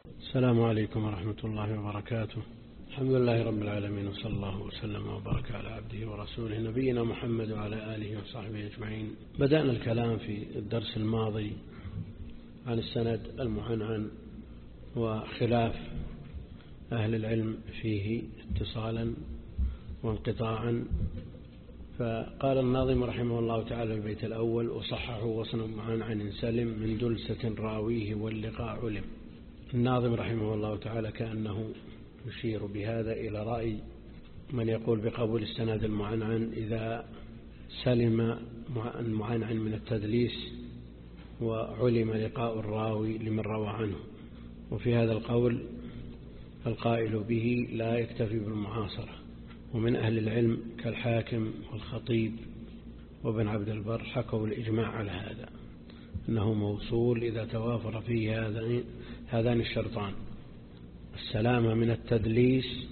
السلام عليكم ورحمة الله وبركاته. الحمد لله رب العالمين، وصلى الله وسلم وبارك على عبده ورسوله نبينا محمد وعلى آله وصحبه أجمعين. بدأنا الكلام في الدرس الماضي عن السند المعنعن وخلاف أهل العلم فيه اتصالا وانقطاعا. فقال الناظم رحمه الله تعالى في البيت الأول: وصححه وصن معنعن سلم من دلسة راويه واللقاء علم. الناظم رحمه الله تعالى كأنه يشير بهذا إلى رأي من يقول بقبول السند المعنعن إذا سلم المعنعن من التدليس وعلم لقاء الراوي لمن روى عنه. وفي هذا القول القائل به لا يكتفي بالمعاصرة، ومن أهل العلم كالحاكم والخطيب وابن عبد البر حكوا الإجماع على هذا، أنه موصول إذا توافر فيه هذان الشرطان: السلامة من التدليس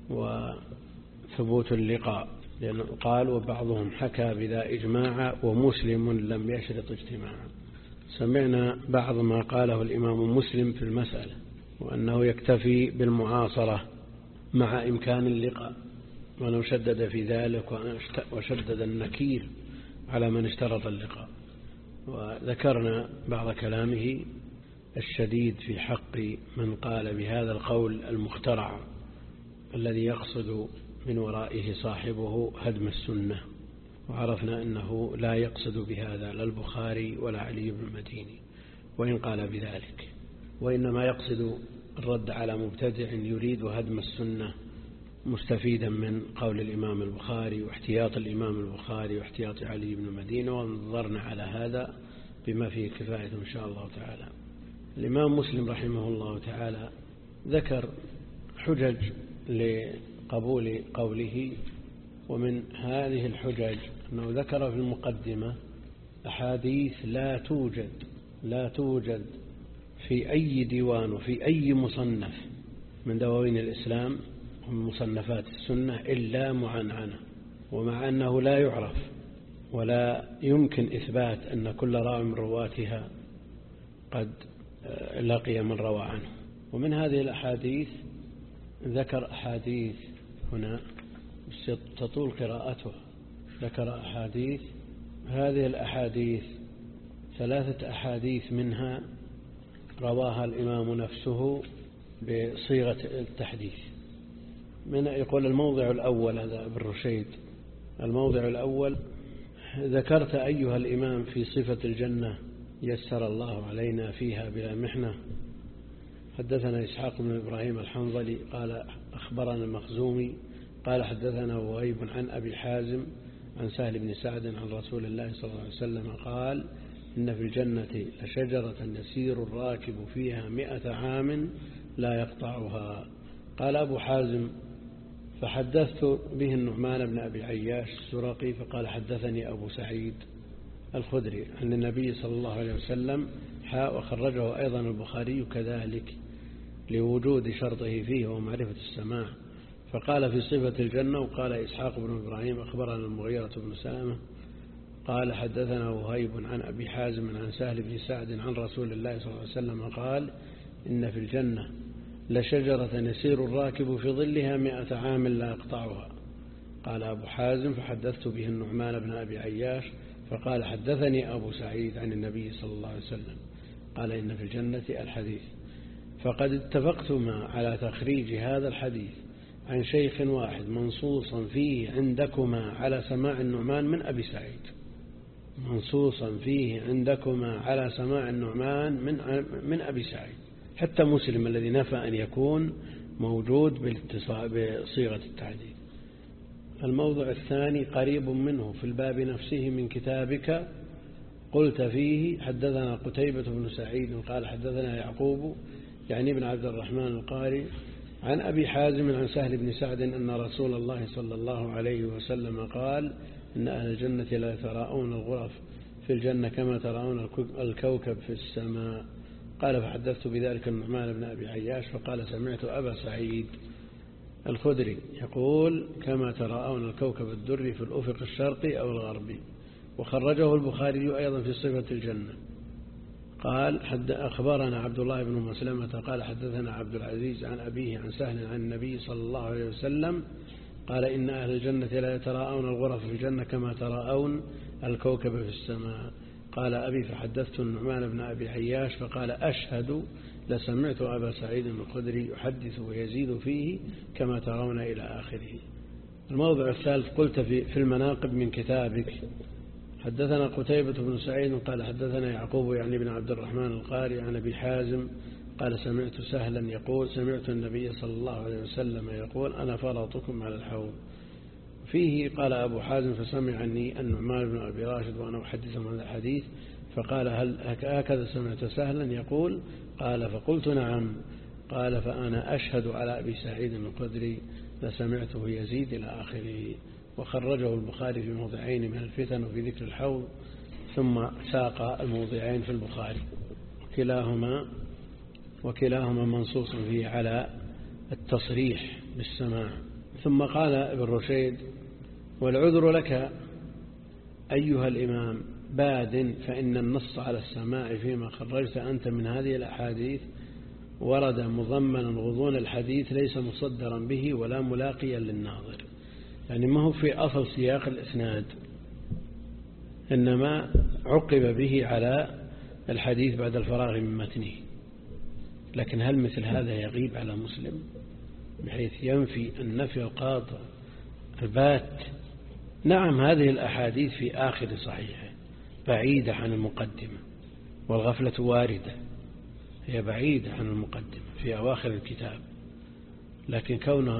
وثبوت اللقاء. لأنه قال: وبعضهم حكى بذا إجماعا ومسلم لم يشرط اجتماعا. سمعنا بعض ما قاله الإمام مسلم في المسألة، وأنه يكتفي بالمعاصرة مع إمكان اللقاء، ولو شدد في ذلك وشدد النكير على من اشترط اللقاء. وذكرنا بعض كلامه الشديد في حق من قال بهذا القول المخترع الذي يقصد من ورائه صاحبه هدم السنة، وعرفنا أنه لا يقصد بهذا لا البخاري ولا علي بن المديني وإن قال بذلك، وإنما يقصد الرد على مبتدع يريد هدم السنة مستفيدا من قول الإمام البخاري واحتياط الإمام البخاري واحتياط علي بن المديني. ونظرنا على هذا بما فيه كفاية إن شاء الله تعالى. الإمام مسلم رحمه الله تعالى ذكر حجج لقبول قوله، ومن هذه الحجج أنه ذكر في المقدمة أحاديث لا توجد في أي ديوان وفي أي مصنف من دواوين الإسلام ومن مصنفات السنة إلا معنعنة، ومع أنه لا يعرف ولا يمكن إثبات أن كل راوي من رواتها قد لقي من روى عنه. ومن هذه الأحاديث ذكر أحاديث هنا تطول قراءتها، ذكر أحاديث. هذه الأحاديث 3 أحاديث منها رواها الإمام نفسه بصيغة التحديث. من يقول الموضع الأول، هذا ابن رشيد، الموضع الأول: ذكرت أيها الإمام في صفة الجنة يسر الله علينا فيها بلا محنة. حدثنا إسحاق بن إبراهيم الحنظلي قال أخبرنا المخزومي قال حدثنا وهيب عن أبي حازم عن سهل بن سعد عن رسول الله صلى الله عليه وسلم قال: إن في الجنة لشجرة يسير الراكب فيها 100 عام لا يقطعها. قال أبو حازم: فحدثت به النعمان بن أبي عياش السرقي فقال حدثني أبو سعيد الخدري عن النبي صلى الله عليه وسلم وخرجه أيضا البخاري كذلك لوجود شرطه فيه ومعرفة السماع. فقال في صفة الجنة: وقال إسحاق بن إبراهيم أخبرنا المغيرة بن سلمة قال حدثنا وهيب عن أبي حازم عن سهل بن سعد عن رسول الله صلى الله عليه وسلم قال: إن في الجنة لشجرة يسير الراكب في ظلها 100 عام لا يقطعها. قال أبو حازم: فحدثت به النعمان بن أبي عياش فقال حدثني أبو سعيد عن النبي صلى الله عليه وسلم قال: إن في الجنة الحديث. فقد اتفقتما على تخريج هذا الحديث عن شيخ واحد منصوصا فيه عندكما على سماع النعمان من أبي سعيد، منصوصا فيه عندكما على سماع النعمان من أبي سعيد. حتى مسلم الذي نفى أن يكون موجود بصيغة التعديل. الموضع الثاني قريب منه في الباب نفسه من كتابك قلت فيه حدثنا قتيبة بن سعيد قال حدثنا يعقوب يعني ابن عبد الرحمن القاري عن أبي حازم عن سهل بن سعد أن رسول الله صلى الله عليه وسلم قال: إن أهل الجنة لا يتراءون الغرف في الجنة كما تراءون الكوكب في السماء. قال: فحدثت بذلك النعمان بن أبي عياش فقال: سمعت أبا سعيد الخدري يقول: كما تراءون الكوكب الدري في الأفق الشرقي أو الغربي. وخرجه البخاري أيضا في صفة الجنة قال أخبرنا عبد الله بن مسلمة قال حدثنا عبد العزيز عن أبيه عن سهل عن النبي صلى الله عليه وسلم قال إن أهل الجنة لا يتراءون الغرف في الجنة كما تراءون الكوكب في السماء. قال أبي فحدثت النعمان بن أبي عياش فقال أشهد لسمعت أبا سعيد الخدري يحدث ويزيد فيه كما ترون إلى آخره. الموضع الثالث قلت في المناقب من كتابك حدثنا قتيبة بن سعيد قال حدثنا يعقوب يعني بن عبد الرحمن القاري عن أبي حازم قال سمعت سهلا يقول سمعت النبي صلى الله عليه وسلم يقول أنا فرطكم على الحوض. فيه قال أبو حازم فسمعني النعمان بن أبي راشد وأنا أحدثهم عن الحديث فقال هل هكذا سمعت سهلا يقول؟ قال فقلت نعم. قال فأنا أشهد على أبي سعيد الخدري لسمعته يزيد إلى آخره. وخرجه البخاري في موضعين من الفتن وفي ذكر الحوض ثم ساق الموضعين في البخاري وكلاهما منصوص فيه على التصريح بالسماع. ثم قال ابن رشيد والعذر لك أيها الإمام باد فإن النص على السماع فيما خرجت أنت من هذه الأحاديث ورد مضمنا غضون الحديث ليس مصدرا به ولا ملاقيا للناظر. يعني ما هو في أصل سياق الإسناد إنما عقب به على الحديث بعد الفراغ من متنه. لكن هل مثل هذا يغيب على مسلم بحيث ينفي النفي القاطع البات؟ نعم هذه الأحاديث في آخر صحيحه بعيدة عن المقدمة والغفلة واردة، هي بعيدة عن المقدمة في أواخر الكتاب، لكن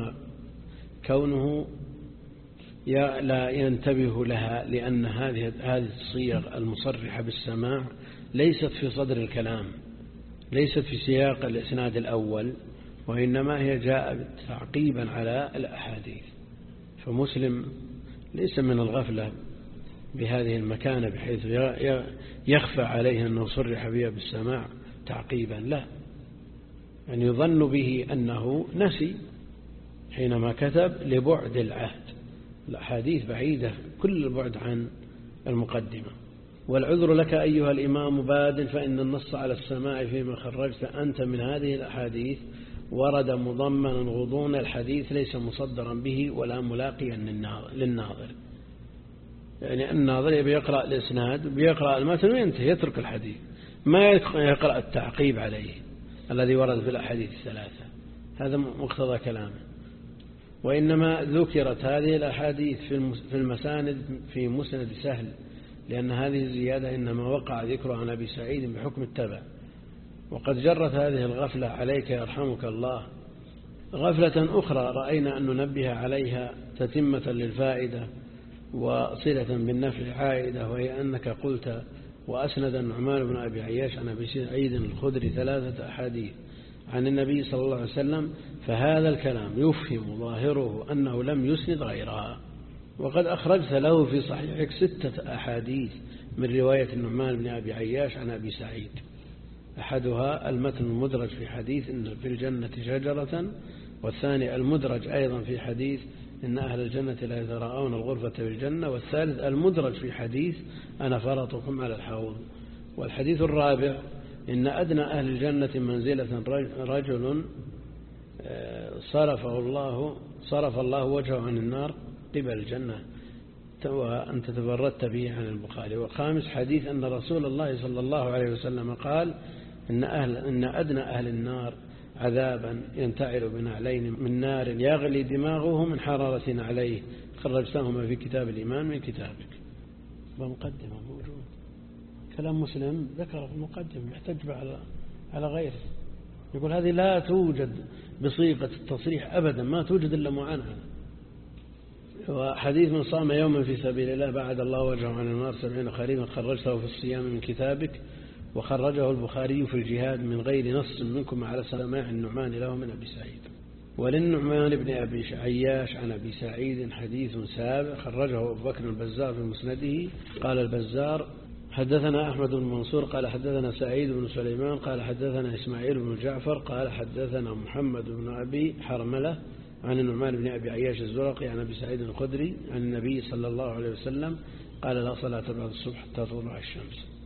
كونه لا ينتبه لها لأن هذه الصيغ المصرحة بالسماع ليست في صدر الكلام، ليست في سياق الإسناد الأول، وإنما هي جاءت تعقيبا على الأحاديث. فمسلم ليس من الغفلة بهذه المكانة بحيث يخفى عليه أنه صرح بها بالسماع تعقيبا، لا، يعني يظن به أنه نسي حينما كتب لبعد العهد. الأحاديث بعيدة كل البعد عن المقدمة. والعذر لك أيها الإمام باد فإن النص على السماع فيما خرجت أنت من هذه الأحاديث ورد مضمنا غضون الحديث ليس مصدرا به ولا ملاقيا للناظر. يعني الناظر يبي يقرأ الإسناد بيقرأ المتن وينتهي يترك الحديث، ما يقرأ التعقيب عليه الذي ورد في الأحاديث الثلاثة، هذا مقتضى كلامه. وإنما ذكرت هذه الأحاديث في المساند في مسند سهل، لأن هذه الزيادة إنما وقع ذكرها عن أبي سعيد بحكم التبع. وقد جرت هذه الغفلة عليك يرحمك الله غفلة أخرى رأينا أن ننبه عليها تتمة للفائدة وصلة بالنفع عائدة، وهي أنك قلت وأسند النعمان بن أبي عياش عن أبي سعيد الخدري 3 أحاديث عن النبي صلى الله عليه وسلم، فهذا الكلام يفهم ظاهره أنه لم يسند غيرها. وقد أخرجت له في صحيحك 6 أحاديث من رواية النعمان بن أبي عياش عن أبي سعيد، أحدها المتن المدرج في حديث إن في الجنة شجرة، والثاني المدرج أيضا في حديث إن أهل الجنة لا يتراءون الغرفة في الجنة، والثالث المدرج في حديث أنا فرطكم على الحوض. والحديث الرابع إن أدنى أهل الجنة منزلة رجل صرف الله وجهه عن النار قبل الجنة وأنت تبردت به عن البخاري. والخامس حديث أن رسول الله صلى الله عليه وسلم قال إن أدنى أهل النار عذابا ينتعل بنعلين من نار يغلي دماغه من حرارة عليه، خرجتهما في كتاب الإيمان من كتابك. ومقدمة موجود كلام مسلم ذكر في المقدمة يحتج على غيره، يقول هذه لا توجد بصيغة التصريح أبدا، ما توجد إلا معاناة. وحديث من صام يوما في سبيل الله بعد الله وجهه عن النار 70 خريفا خرجته في الصيام من كتابك. وخرجه البخاري في الجهاد من غير نص منكم على سماع النعمان له من أبي سعيد. وللنعمان بن أبي عياش عن أبي سعيد حديث سابق خرجه أبو بكر البزار في مسنده. قال البزار حدثنا أحمد بن منصور قال حدثنا سعيد بن سليمان قال حدثنا إسماعيل بن جعفر قال حدثنا محمد بن أبي حرملة عن النعمان بن أبي عياش الزرقي عن أبي سعيد الخدري عن النبي صلى الله عليه وسلم قال لا صلاة بعد الصبح حتى تطلع الشمس.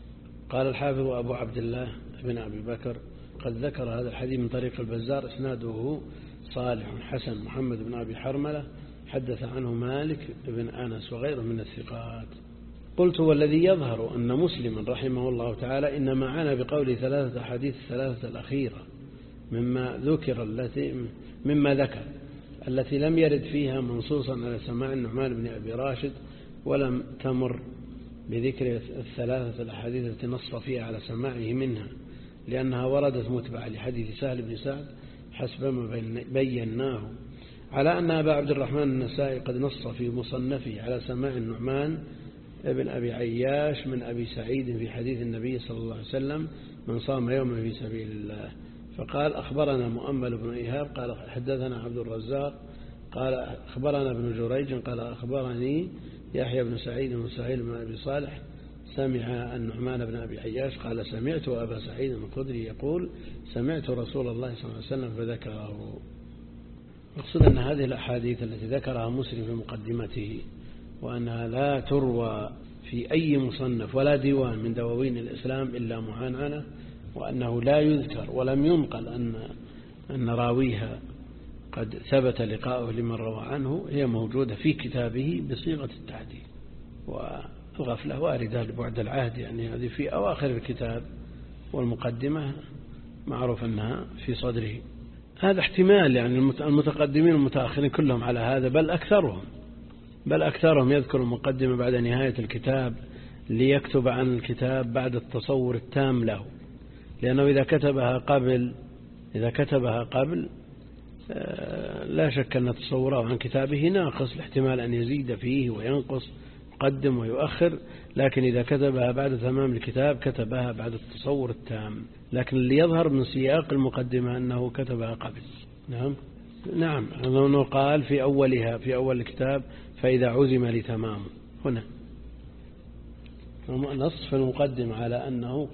قال الحافظ أبو عبد الله بن أبي بكر قد ذكر هذا الحديث من طريق البزار إسناده صالح حسن محمد بن أبي حرملة حدث عنه مالك بن أنس وغيره من الثقات. قلت والذي يظهر أن مسلم رحمه الله تعالى إنما عانى بقوله 3 أحاديث 3 الأخيرة مما ذكر التي لم يرد فيها منصوصا على سماع النعمان بن أبي راشد، ولم تمر بذكر 3 الأحاديث التي نص فيها على سماعه منها، لأنها وردت متبعة لحديث سهل بن سعد حسب ما بيناه، على أن أبا عبد الرحمن النسائي قد نص في مصنفه على سماع النعمان ابن أبي عياش من أبي سعيد في حديث النبي صلى الله عليه وسلم من صام يوما في سبيل الله، فقال أخبرنا مؤمل بن إيهاب قال حدثنا عبد الرزاق قال أخبرنا ابن جريج قال أخبرني يحيى بن سعيد بن سهيل بن أبي صالح سمع النعمان بن أبي عياش قال سمعت أبا سعيد الخدري يقول سمعت رسول الله صلى الله عليه وسلم فذكره. أقصد أن هذه الأحاديث التي ذكرها مسلم في مقدمته وأنها لا تروى في أي مصنف ولا ديوان من دواوين الإسلام إلا معنعنة، وأنه لا يذكر ولم ينقل أن راويها قد ثبت لقاؤه لمن روى عنه، هي موجودة في كتابه بصيغة التعديل. والغفلة واردة لبعد العهد، يعني هذه في أواخر الكتاب، والمقدمة معروف أنها في صدره. هذا احتمال، يعني المتقدمين والمتأخرين كلهم على هذا، بل أكثرهم يذكر المقدمة بعد نهاية الكتاب ليكتب عن الكتاب بعد التصور التام له، لأنه إذا كتبها قبل لا شك أن تصوره عن كتابه ناقص، الاحتمال أن يزيد فيه وينقص، يقدم ويؤخر، لكن إذا كتبها بعد تمام الكتاب كتبها بعد التصور التام. لكن اللي يظهر من سياق المقدمة أنه كتبها قبل. نعم أنه قال في أول الكتاب فإذا عزم لتمامه، هنا نص في المقدمة على أنه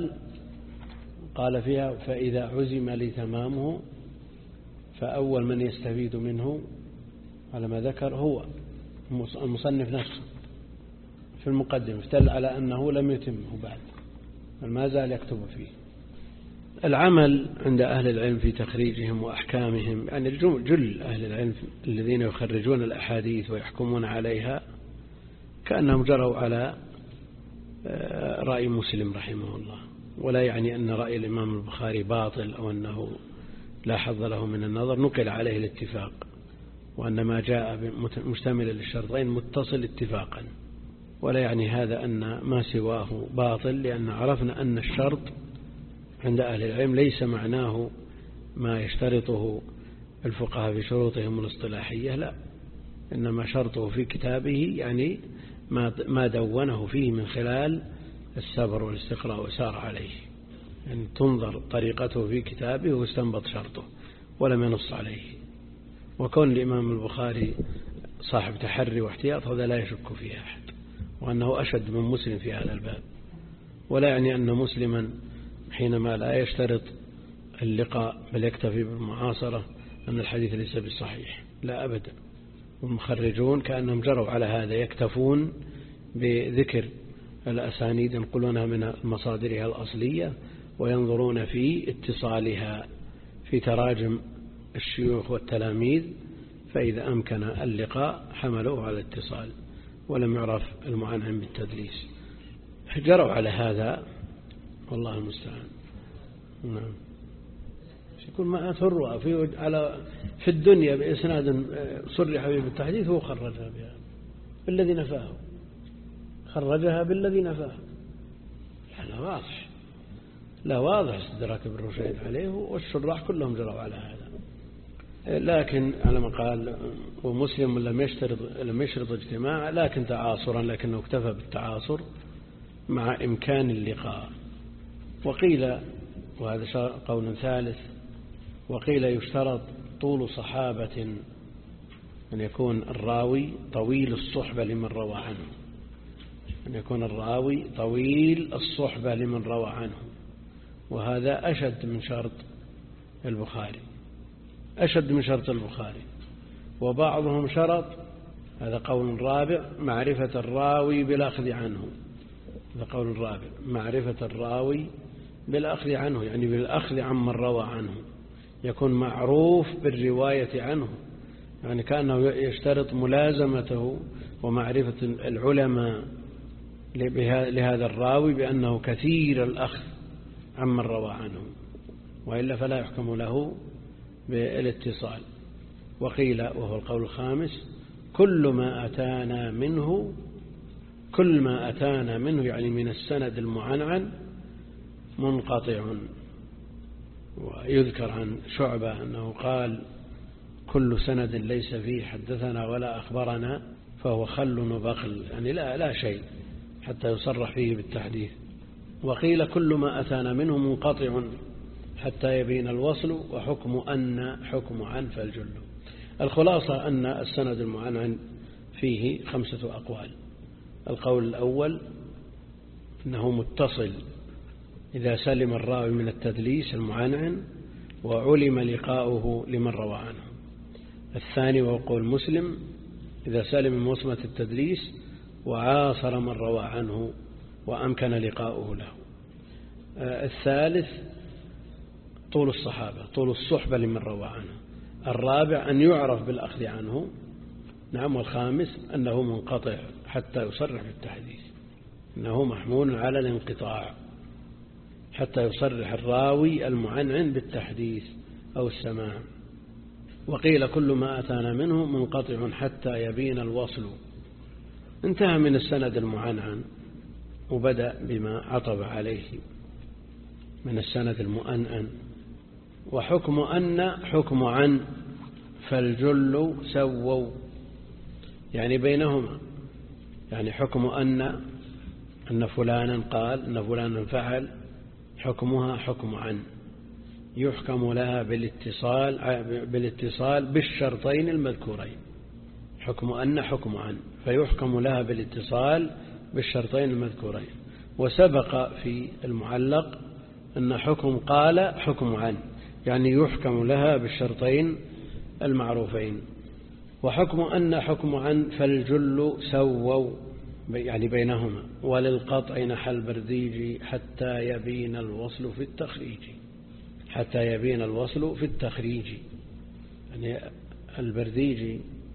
قال فيها فإذا عزم لتمامه، فأول من يستفيد منه على ما ذكر هو المصنف نفسه في المقدمة، افتل على أنه لم يتمه بعد بل ما زال يكتب فيه. العمل عند أهل العلم في تخريجهم وأحكامهم، يعني جل أهل العلم الذين يخرجون الأحاديث ويحكمون عليها كأنهم جروا على رأي مسلم رحمه الله، ولا يعني أن رأي الإمام البخاري باطل أو أنه لا حظ له من النظر، نقل عليه الاتفاق، وأن ما جاء مشتملا للشرطين متصل اتفاقا، ولا يعني هذا أن ما سواه باطل، لأن عرفنا أن الشرط عند أهل العلم ليس معناه ما يشترطه الفقهاء في شروطهم الاصطلاحية، لا، إنما شرطه في كتابه يعني ما دونه فيه من خلال السبر والاستقراء وسار عليه، يعني تنظر طريقته في كتابه واستنبط شرطه ولم ينص عليه. وكون الإمام البخاري صاحب تحري واحتياط هذا لا يشك فيه أحد، وأنه أشد من مسلم في هذا الباب، ولا يعني أن مسلما حينما لا يشترط اللقاء بل يكتفي بالمعاصرة أن الحديث ليس بالصحيح، لا أبدا. والمخرجون كأنهم جروا على هذا، يكتفون بذكر الأسانيد ينقلونها من مصادرها الأصلية وينظرون في اتصالها في تراجم الشيوخ والتلاميذ، فإذا أمكن اللقاء حملوه على الاتصال ولم يعرف المعنعن بالتدليس، جروا على هذا والله المستعان. نعم. يكون ما تروى في الدنيا بإسناد صرح به بالتحديث هو خرجها بها بالذي نفاه، خرجها بالذي نفاه، لا واضح استدراك ابن رشيد عليه، والشراح كلهم جروا على هذا. لكن على ما قال ومسلم لم يشترط اجتماع لكن تعاصرا، لكنه اكتفى بالتعاصر مع إمكان اللقاء. وقيل، وهذا قول ثالث، وقيل يشترط طول صحابة، أن يكون الراوي طويل الصحبة لمن روى عنه، أن يكون الراوي طويل الصحبة لمن روى عنه، وهذا أشد من شرط البخاري. وبعضهم شرط، هذا قول رابع، معرفة الراوي بالأخذ عنه، هذا قول الرابع، معرفة الراوي بالأخذ عنه، يعني بالأخذ عمن روى عنه، يكون معروف بالرواية عنه، يعني كأنه يشترط ملازمته ومعرفة العلماء لهذا الراوي بأنه كثير الأخذ عمن روى عنه، وإلا فلا يحكم له بالاتصال. وقيل وهو القول الخامس كل ما أتانا منه يعني من السند المعنعن منقطع. ويذكر عن شعبة أنه قال كل سند ليس فيه حدثنا ولا أخبرنا فهو خل وبقل، يعني لا شيء حتى يصرح فيه بالتحديث. وقيل كل ما أتانا منه منقطع حتى يبين الوصل، وحكم أن حكم عن فالجل. الخلاصة أن السند المعنعن فيه 5 أقوال. القول الأول أنه متصل إذا سلم الراوي من التدليس المعنعن وعلم لقاؤه لمن روى عنه. الثاني وهو قول مسلم إذا سلم من وصمة التدليس وعاصر من روى عنه وأمكن لقاؤه له. الثالث طول الصحابة، طول الصحبة لمن روى عنه. الرابع أن يعرف بالأخذ عنه. نعم. والخامس أنه منقطع حتى يصرح بالتحديث، أنه محمول على الانقطاع حتى يصرح الراوي المعنعن بالتحديث أو السماع. وقيل كل ما أتانا منه منقطع حتى يبين الوصل. انتهى من السند المعنعن وبدأ بما عطب عليه من السند المؤنن. وحكم أن حكم عن فالجل سووا، يعني بينهما، يعني حكم أن فلانا قال أن فلانا فعل حكمها حكم عن، يحكم لها بالاتصال بالشرطين المذكورين. حكم أن حكم عن، فيحكم لها بالاتصال بالشرطين المذكورين. وسبق في المعلق أن حكم قال حكم عن، يعني يحكم لها بالشرطين المعروفين. وحكم أن حكم عن فالجل سووا، يعني بينهما. وللقطع نحى البرديجي حتى يبين الوصل في التخريج. حتى يبين الوصل في التخريج، يعني البرديجي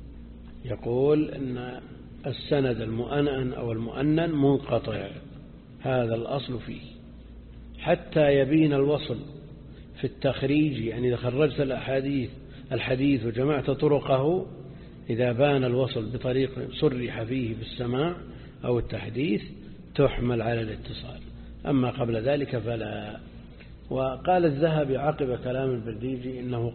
يقول أن السند المؤنن أو المؤنن منقطع، هذا الأصل فيه، حتى يبين الوصل في التخريج، يعني إذا خرجت الحديث وجمعت طرقه، إذا بان الوصل بطريق صرح فيه بالسماع أو التحديث تحمل على الاتصال، أما قبل ذلك فلا. وقال الذهبي عقب كلام البرديجي إنه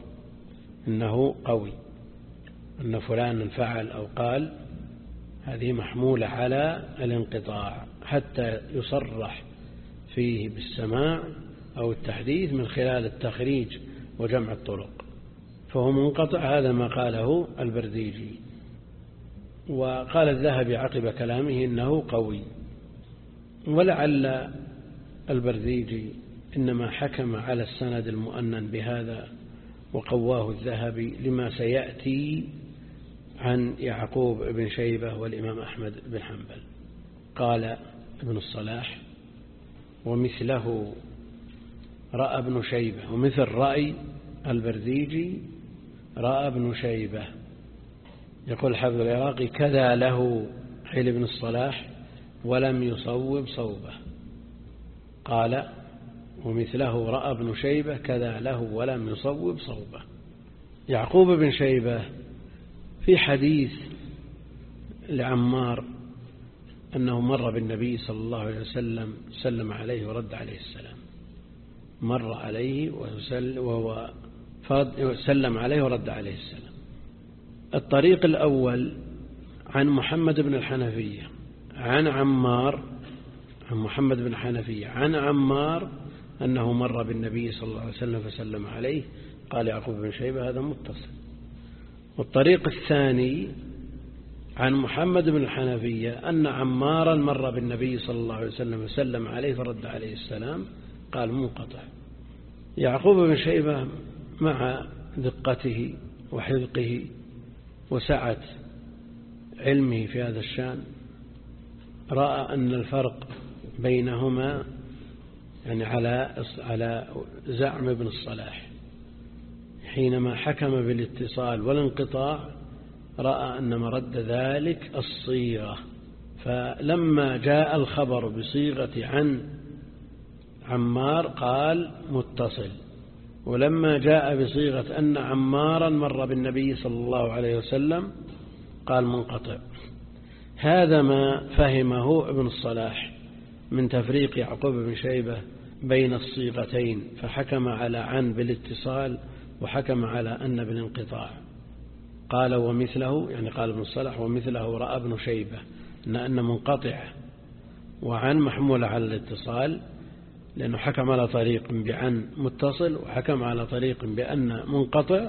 قوي أن فلان فعل أو قال، هذه محمولة على الانقطاع حتى يصرح فيه بالسماع أو التحديث من خلال التخريج وجمع الطرق، فهو منقطع. هذا ما قاله البرديجي. وقال الذهبي عقب كلامه إنه قوي. ولعل البرديجي إنما حكم على السند المؤنن بهذا وقواه الذهبي لما سيأتي عن يعقوب بن شيبة والإمام أحمد بن حنبل. قال ابن الصلاح ومثله رأى ابن شيبة، ومثل رأي البرديجي رأى ابن شيبة. يقول الحافظ العراقي كذا له حيل ابن الصلاح ولم يصوب صوبه. قال ومثله رأى ابن شيبة كذا له ولم يصوب صوبه. يعقوب بن شيبة في حديث لعمار أنه مر بالنبي صلى الله عليه وسلم سلم عليه ورد عليه السلام، مر عليه وهو سلم عليه ورد عليه السلام. الطريق الأول عن محمد بن الحنفية عن عمار، عن محمد بن الحنفية عن عمار أنه مر بالنبي صلى الله عليه وسلم فسلم عليه. قال يعقوب بن شيبة هذا متصل. والطريق الثاني عن محمد بن الحنفية أن عمارا مر بالنبي صلى الله عليه وسلم فسلم عليه فرد عليه السلام، قال منقطع. يعقوب بن شيبة مع دقته وحذقه وسعة علمه في هذا الشأن رأى أن الفرق بينهما يعني على زعم ابن الصلاح حينما حكم بالاتصال والانقطاع، رأى أن مرد ذلك الصيغة، فلما جاء الخبر بصيغة عن عمار قال متصل، ولما جاء بصيغة أن عمارا مر بالنبي صلى الله عليه وسلم قال منقطع. هذا ما فهمه ابن الصلاح من تفريق يعقوب بن شيبة بين الصيغتين، فحكم على عن بالاتصال وحكم على أن بالانقطاع. قال ومثله، يعني قال ابن الصلاح ومثله رأى ابن شيبة أن منقطع وعن محمولة على الاتصال، لأنه حكم على طريق بعن متصل وحكم على طريق بأن منقطع،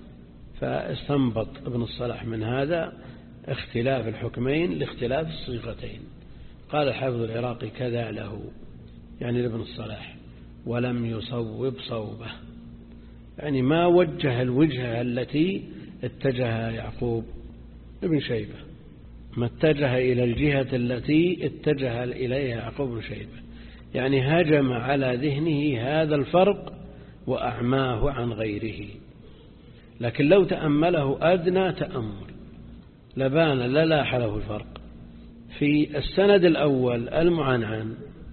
فاستنبط ابن الصلاح من هذا اختلاف الحكمين لاختلاف الصيغتين. قال الحافظ العراقي كذا له، يعني لابن الصلاح، ولم يصوب صوبه، يعني ما وجه الوجهة التي اتجه يعقوب بن شيبة، ما اتجه إلى الجهة التي اتجه إليها يعقوب بن شيبة، يعني هجم على ذهنه هذا الفرق وأعماه عن غيره. لكن لو تأمله أدنى تأمل لبان للاح له الفرق. في السند الأول المعنعن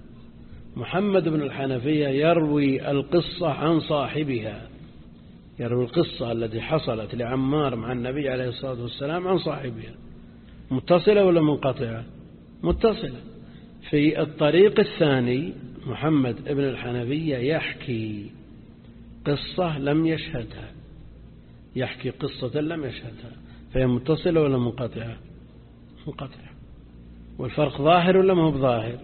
محمد بن الحنفية يروي القصة عن صاحبها، يروي القصة التي حصلت لعمار مع النبي عليه الصلاة والسلام عن صاحبها، متصلة ولا منقطعة؟ متصلة. في الطريق الثاني محمد بن الحنفية يحكي قصة لم يشهدها، يحكي قصة لم يشهدها، فهي متصلة ولا منقطعة؟ منقطعة. والفرق ظاهر ولا ما هو بظاهر؟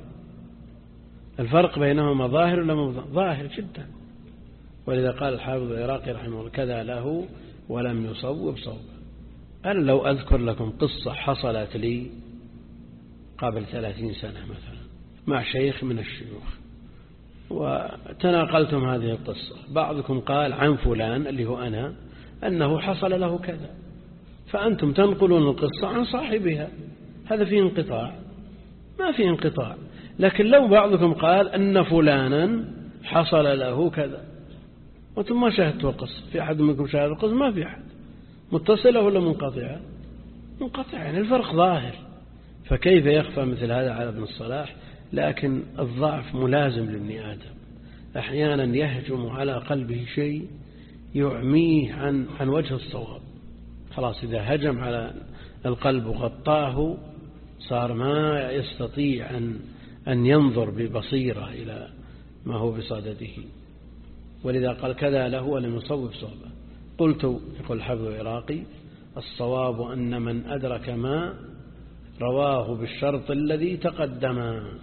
الفرق بينهما ظاهر ولا ما هو ظاهر جدا. ولذا قال الحافظ العراقي رحمه الله كذا له ولم يصوب صوبا. أنا لو أذكر لكم قصة حصلت لي قبل 30 سنة مثلا مع شيخ من الشيوخ، وتناقلتم هذه القصة، بعضكم قال عن فلان اللي هو أنا أنه حصل له كذا، فأنتم تنقلون القصة عن صاحبها، هذا فيه انقطاع؟ ما فيه انقطاع. لكن لو بعضكم قال أن فلانا حصل له كذا وأنتم ما شاهدتوا القصة، في أحد منكم شاهد القصة؟ ما في أحد. متصلة ولا منقطعة؟ منقطعة، يعني الفرق ظاهر. فكيف يخفى مثل هذا على ابن الصلاح؟ لكن الضعف ملازم لابن آدم، أحيانا يهجم على قلبه شيء يعميه عن وجه الصواب. خلاص إذا هجم على القلب وغطاه صار ما يستطيع أن ينظر ببصيرة إلى ما هو بصدده. ولذا قال كذا له ولم يصوب صوبه. قلت، يقول الحافظ العراقي، الصواب أن من أدرك ما رواه بالشرط الذي تقدم،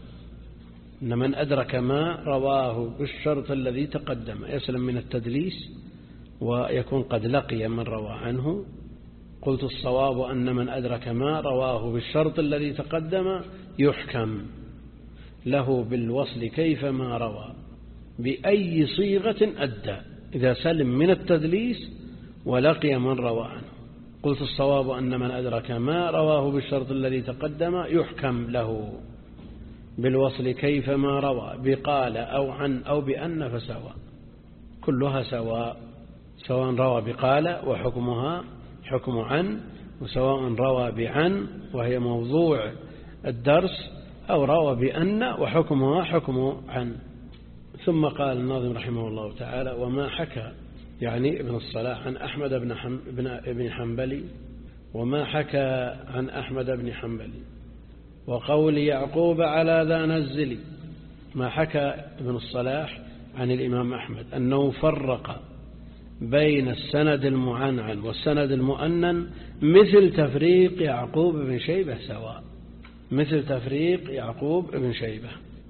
أن من أدرك ما رواه بالشرط الذي تقدم يسلم من التدليس ويكون قد لقي من روى عنه. قلت الصواب أن من أدرك ما رواه بالشرط الذي تقدم يحكم له بالوصل كيفما روى بأي صيغة أدى، إذا سلم من التدليس ولقي من روى عنه. قلت الصواب أن من أدرك ما رواه بالشرط الذي تقدم يحكم له بالوصل كيفما روى بقال أو عن أو بأن فسواء، كلها سواء، سواء روى بقال وحكمها حكم عن، وسواء روى بعن وهي موضوع الدرس، أو روى بأن وحكمها حكم عن. ثم قال الناظم رحمه الله تعالى وما حكى، يعني ابن الصلاح، عن أحمد بن حنبل، وما حكى عن أحمد بن حنبل وقول يعقوب على ذا نزلي. ما حكى ابن الصلاح عن الإمام أحمد أنه فرق بين السند المعنعن والسند المؤنن مثل تفريق يعقوب بن شيبة سواء، مثل تفريق يعقوب بن شيبة.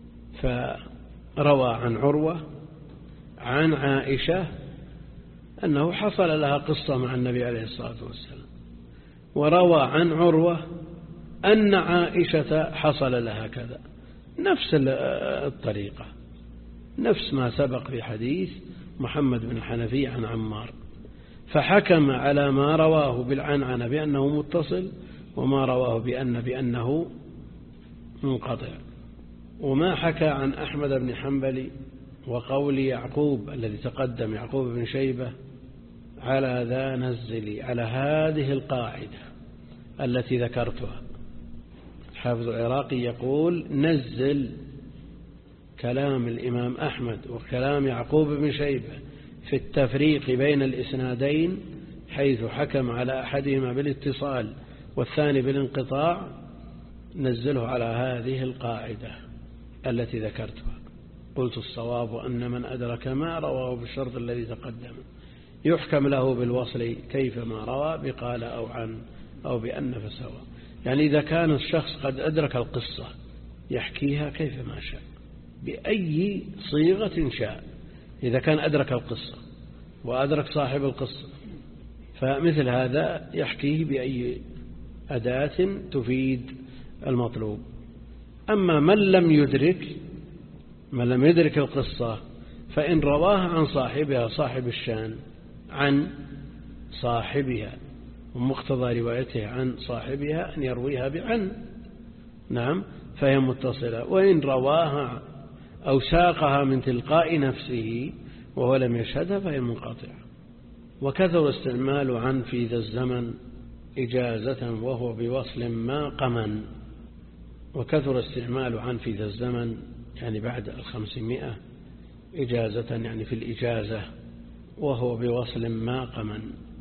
فروى عن عروة عن عائشة أنه حصل لها قصة مع النبي عليه الصلاة والسلام، وروى عن عروة أن عائشة حصل لها كذا، نفس الطريقة، نفس ما سبق في حديث محمد بن الحنفي عن عمار. فحكم على ما رواه بالعنعنة بأنه متصل، وما رواه بأنه منقطع. وما حكى عن أحمد بن حنبل وقول يعقوب الذي تقدم يعقوب بن شيبة على ذا نزلي على هذه القاعدة التي ذكرتها. حافظ العراقي يقول نزل كلام الإمام أحمد وكلام يعقوب بن شيبة في التفريق بين الإسنادين حيث حكم على أحدهما بالاتصال والثاني بالانقطاع، نزله على هذه القاعدة التي ذكرتها. قلت الصواب أن من أدرك ما رواه بالشرط الذي تقدم يحكم له بالوصل كيفما روى بقال أو عن أو بأن فسوى. يعني إذا كان الشخص قد أدرك القصة يحكيها كيفما شاء بأي صيغة شاء، إذا كان أدرك القصة وأدرك صاحب القصة فمثل هذا يحكيه بأي أداة تفيد المطلوب. أما من لم يدرك القصة فإن رواها عن صاحبها صاحب الشان عن صاحبها ومقتضى روايته عن صاحبها أن يرويها بعن، نعم، فهي متصلة. وإن رواها أو ساقها من تلقاء نفسه وهو لم يشهدها فهي منقطعة. وكثر استعمال عن في ذا الزمن إجازة وهو بوصل ما قمن. وكثر استعمال عن في ذا الزمن يعني بعد 500 إجازة يعني في الإجازة وهو بوصل ما قمن.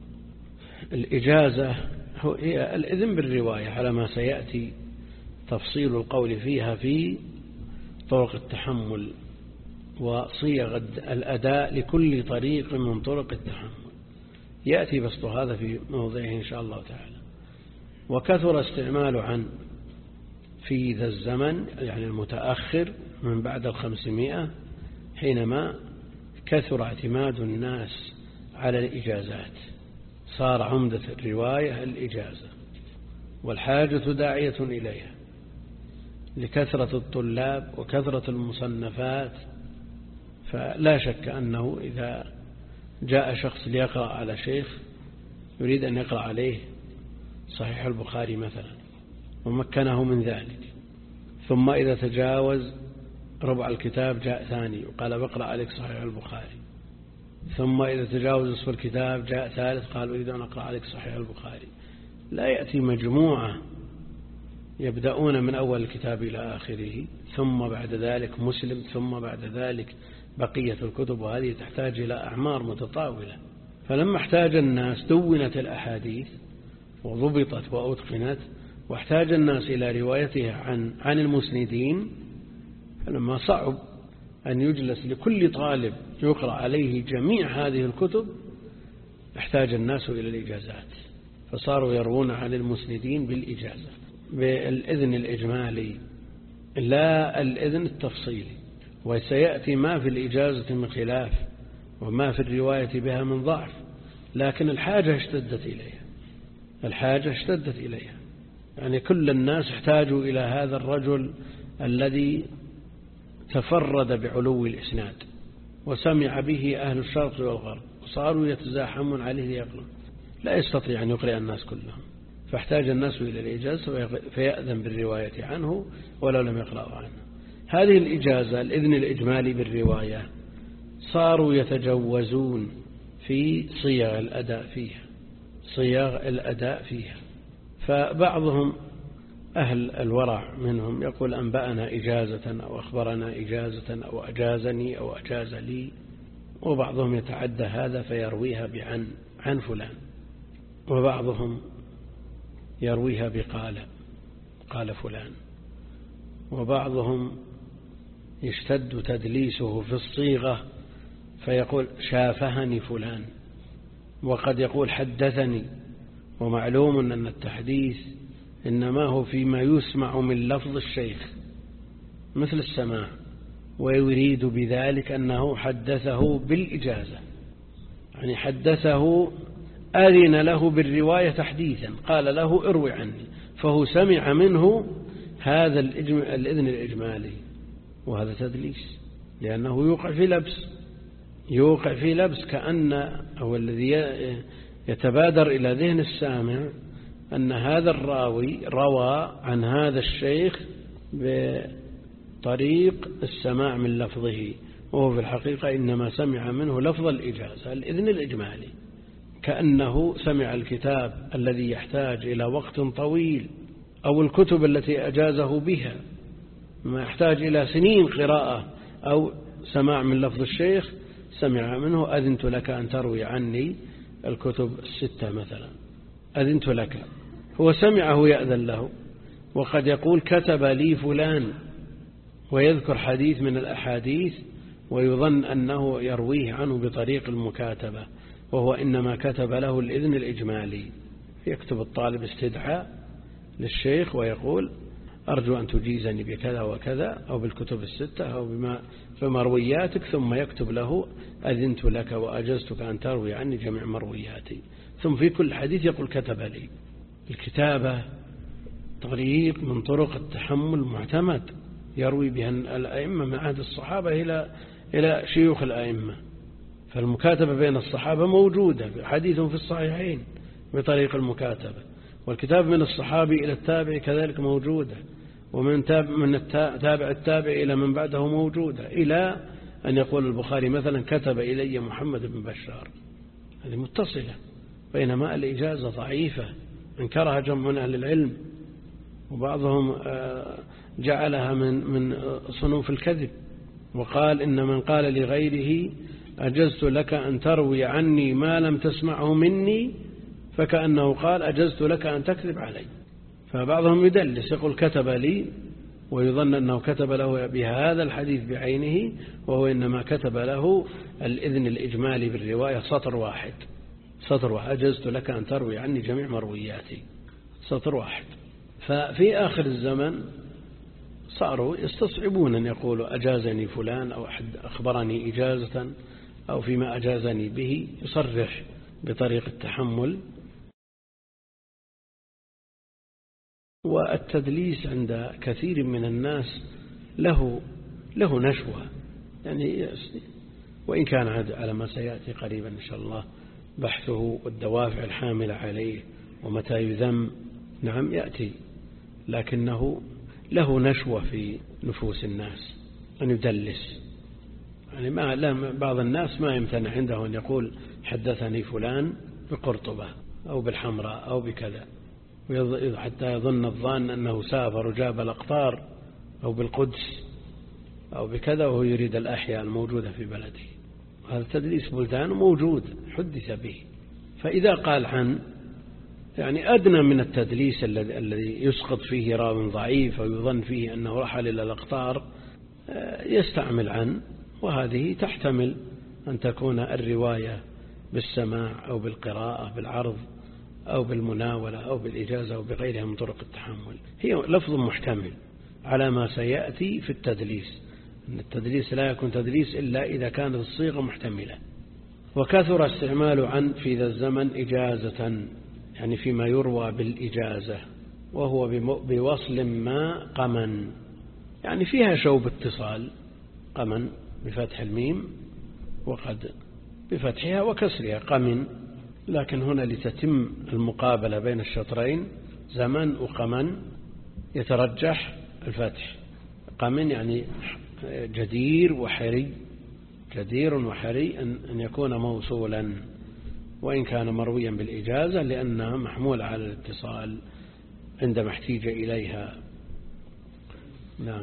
الإجازة هي الإذن بالرواية على ما سيأتي تفصيل القول فيها في طرق التحمل وصيغ الأداء لكل طريق من طرق التحمل، يأتي بسط هذا في موضعه إن شاء الله تعالى. وكثر استعمال عن في ذا الزمن يعني المتأخر من بعد 500 حينما كثر اعتماد الناس على الإجازات، صار عمدة الرواية الإجازة والحاجة داعية إليها لكثرة الطلاب وكثرة المصنفات. فلا شك أنه إذا جاء شخص ليقرأ على شيخ يريد أن يقرأ عليه صحيح البخاري مثلا ومكنه من ذلك، ثم إذا تجاوز ربع الكتاب جاء ثاني وقال بقرأ عليك صحيح البخاري، ثم إذا تجاوز نصف الكتاب جاء ثالث قال أريد أن أقرأ عليك صحيح البخاري. لا يأتي مجموعة يبدأون من أول الكتاب إلى آخره ثم بعد ذلك مسلم ثم بعد ذلك بقية الكتب، وهذه تحتاج إلى أعمار متطاولة. فلما احتاج الناس دونت الأحاديث وضبطت وأتقنت واحتاج الناس إلى روايتها عن المسندين، فلما صعب أن يجلس لكل طالب يقرأ عليه جميع هذه الكتب احتاج الناس إلى الإجازات، فصاروا يروون عن المسندين بالإجازة بالإذن الإجمالي لا الإذن التفصيلي. وسيأتي ما في الإجازة من خلاف وما في الرواية بها من ضعف، لكن الحاجة اشتدت إليها يعني كل الناس احتاجوا إلى هذا الرجل الذي تفرد بعلو الإسناد وسمع به أهل الشرق والغرب وصاروا يتزاحمون عليه ليقرأ، لا يستطيع أن يقرأ الناس كلهم، فاحتاج الناس إلى الإجازة فيأذن بالرواية عنه ولو لم يقرأوا عنه. هذه الإجازة الإذن الإجمالي بالرواية صاروا يتجوزون في صيغ الأداء فيها. فبعضهم أهل الورع منهم يقول أنبأنا إجازة أو أخبرنا إجازة أو أجازني أو أجاز لي، وبعضهم يتعدى هذا فيرويها عن فلان، وبعضهم يرويها قال فلان، وبعضهم يشتد تدليسه في الصيغة فيقول شافهني فلان، وقد يقول حدثني. ومعلوم أن التحديث إنما هو فيما يسمع من لفظ الشيخ مثل السماع، ويريد بذلك أنه حدثه بالإجازة، يعني حدثه أذن له بالرواية تحديثا قال له اروي عني، فهو سمع منه هذا الإذن الإجمالي، وهذا تدليس لأنه يوقع في لبس كأن أو الذي يتبادر إلى ذهن السامع أن هذا الراوي روى عن هذا الشيخ بطريق السماع من لفظه، وهو في الحقيقة إنما سمع منه لفظ الإجازة الإذن الإجمالي، كأنه سمع الكتاب الذي يحتاج إلى وقت طويل أو الكتب التي أجازه بها ما يحتاج إلى سنين قراءة أو سماع من لفظ الشيخ، سمع منه أذنت لك أن تروي عني الكتب 6 مثلا، أذنت لك. هو سمعه يأذن له، وقد يقول كتب لي فلان ويذكر حديث من الأحاديث ويظن أنه يرويه عنه بطريق المكاتبة، وهو إنما كتب له الإذن الإجمالي. يكتب الطالب استدعاء للشيخ ويقول أرجو أن تجيزني بكذا وكذا أو بالكتب 6 أو بمروياتك، ثم يكتب له أذنت لك وأجزتك أن تروي عني جميع مروياتي، ثم في كل حديث يقول كتب لي. الكتابة طريق من طرق التحمل معتمد يروي بها الأئمة من عهد الصحابة إلى شيوخ الأئمة. فالمكاتبة بين الصحابة موجودة، حديث في الصحيحين بطريق المكاتبة، والكتاب من الصحابي إلى التابع كذلك موجودة، ومن تابع التابع إلى من بعده موجودة، إلى أن يقول البخاري مثلا كتب إلي محمد بن بشار، هذه متصلة. بينما الإجازة ضعيفة انكرها جمع من أهل العلم، وبعضهم جعلها من صنوف الكذب، وقال إن من قال لغيره أجزت لك أن تروي عني ما لم تسمعه مني فكأنه قال أجزت لك أن تكذب علي. فبعضهم يدلس يقول كتب لي ويظن أنه كتب له بهذا الحديث بعينه، وهو إنما كتب له الإذن الإجمالي بالرواية سطر واحد أجزت لك أن تروي عني جميع مروياتي، سطر واحد. ففي آخر الزمن صاروا يستصعبون أن يقولوا أجازني فلان أو أحد أخبرني إجازة أو فيما أجازني به يصرح بطريق التحمل. والتدليس عند كثير من الناس له نشوة، يعني وإن كان على ما سيأتي قريبا إن شاء الله بحثه والدوافع الحاملة عليه ومتى يذم، نعم يأتي، لكنه له نشوة في نفوس الناس أن يدلس. يعني بعض الناس ما يمتنع عنده أن يقول حدثني فلان بقرطبة أو بالحمراء أو بكذا، حتى يظن الظان أنه سافر وجاب الأقطار أو بالقدس أو بكذا، وهو يريد الأحياء الموجودة في بلده. هذا تدليس بلدان موجود حدث به. فإذا قال عن يعني أدنى من التدليس الذي يسقط فيه راو ضعيف أو يظن فيه أنه رحل إلى الأقطار يستعمل عن، وهذه تحتمل أن تكون الرواية بالسماع أو بالقراءة بالعرض أو بالمناولة أو بالإجازة أو بغيرها من طرق التحمل. هي لفظ محتمل على ما سيأتي في التدليس، أن التدليس لا يكون تدليس إلا إذا كانت الصيغة محتملة. وكثر استعمال عن في ذا الزمن إجازة، يعني فيما يروى بالإجازة، وهو بوصل ما قمن، يعني فيها شوب اتصال، قمن بفتح الميم وقد بفتحها وكسرها قمن، لكن هنا لتتم المقابلة بين الشطرين زمن وقمن يترجح الفتح. قمن يعني جدير وحري، جدير وحري أن يكون موصولا وإن كان مرويا بالإجازة، لأنها محمولة على الاتصال عندما احتيج إليها. نعم.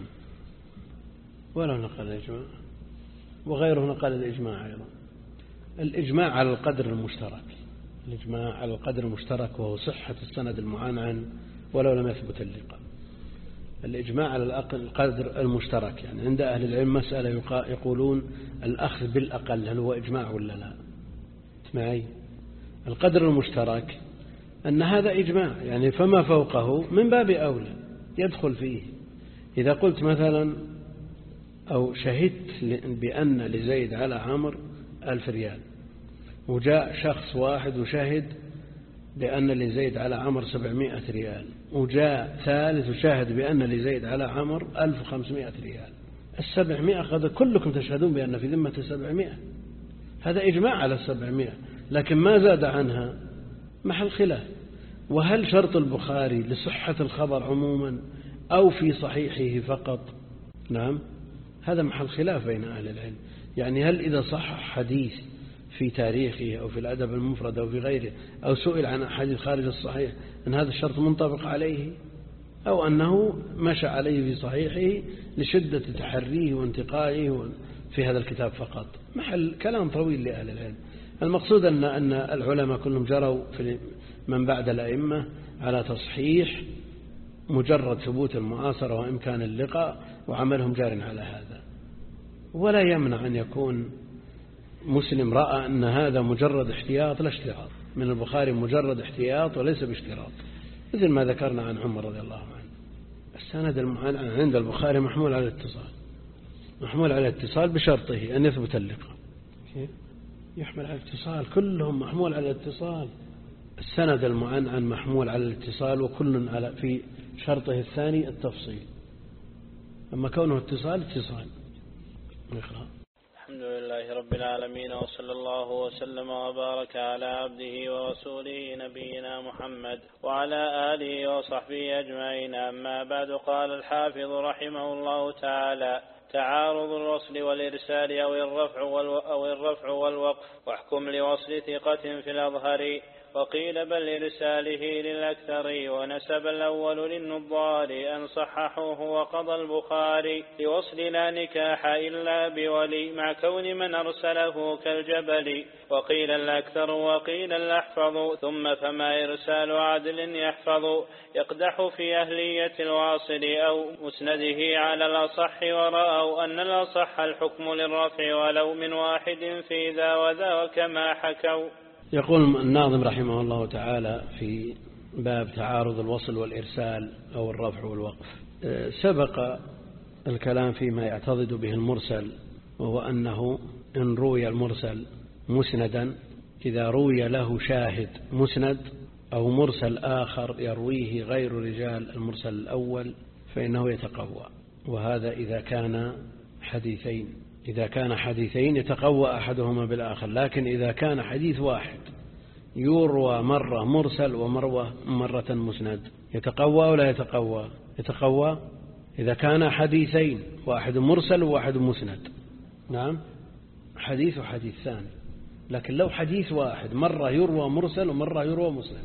ولو نقل الإجماع وغيره نقل الإجماع أيضا. الإجماع على القدر المشترك، الإجماع على القدر المشترك وهو صحة السند المعنعن ولو لم يثبت اللقاء. الإجماع على القدر المشترك، يعني عند أهل العلم مسألة يقولون الأخذ بالأقل هل هو إجماع ولا لا؟ اسمعي، القدر المشترك أن هذا إجماع، يعني فما فوقه من باب أولى يدخل فيه. إذا قلت مثلا أو شهدت بأن لزيد على عمر 1000 ريال، وجاء شخص واحد وشهد بأن لزيد على عمر 700 ريال، وجاء ثالث وشاهد بأن لزيد على عمر 1500 ريال، 700 قد كلكم تشهدون بأن في ذمة 700، هذا إجماع على 700، لكن ما زاد عنها محل خلاف. وهل شرط البخاري لصحة الخبر عموما أو في صحيحه فقط؟ نعم، هذا محل خلاف بين أهل العلم. يعني هل إذا صح حديث في تاريخه أو في الأدب المفرد أو في غيره أو سئل عن حديث خارج الصحيح أن هذا الشرط منطبق عليه، أو أنه مشى عليه في صحيحه لشدة تحريه وانتقائه في هذا الكتاب فقط؟ محل كلام طويل لأهل العلم. المقصود أن العلماء كلهم جروا في من بعد الأئمة على تصحيح مجرد ثبوت المعاصرة وإمكان اللقاء، وعملهم جار على هذا. ولا يمنع أن يكون مسلم رأى أن هذا مجرد احتياط لا اشتراط من البخاري، مجرد احتياط وليس باشتراط، مثل ما ذكرنا عن عمر رضي الله عنه. السند عند البخاري محمول على الاتصال، محمول على الاتصال بشرطه أن يثبت اللقاء. يحمل على الاتصال، كلهم محمول على الاتصال. السند المعنعن محمول على الاتصال، وكل في شرطه الثاني التفصيل. أما كونه اتصال نقرأ. الحمد لله رب العالمين، وصلى الله وسلم وبارك على عبده ورسوله نبينا محمد وعلى آله وصحبه أجمعين. أما بعد، قال الحافظ رحمه الله تعالى: تعارض الوصل والإرسال أو الرفع والوقف، واحكم لوصل ثقة في الأظهر، وقيل بل إرساله للأكثر، ونسب الأول للنضال أن صححوه وقضى البخاري، لوصل لا نكاح إلا بولي مع كون من أرسله كالجبل، وقيل الأكثر وقيل الأحفظ، ثم فما إرسال عدل يحفظ، يقدح في أهلية الواصل أو مسنده على الأصح، ورأوا أن الأصح الحكم للرفع ولو من واحد في ذا وذا وكما حكوا. يقول الناظم رحمه الله تعالى في باب تعارض الوصل والإرسال أو الرفع والوقف، سبق الكلام فيما يعتضد به المرسل، وهو أنه إن روي المرسل مسندا، إذا روي له شاهد مسند أو مرسل آخر يرويه غير رجال المرسل الأول فإنه يتقوى. وهذا إذا كان حديثين يتقوى أحدهما بالآخر. لكن إذا كان حديث واحد يروى مرة مرسل ومرة مسند، يتقوى ولا يتقوى؟ يتقوى إذا كان حديثين، واحد مرسل وواحد مسند. نعم، حديث وحديث ثاني. لكن لو حديث واحد مرة يروى مرسل ومرة يروى مسند،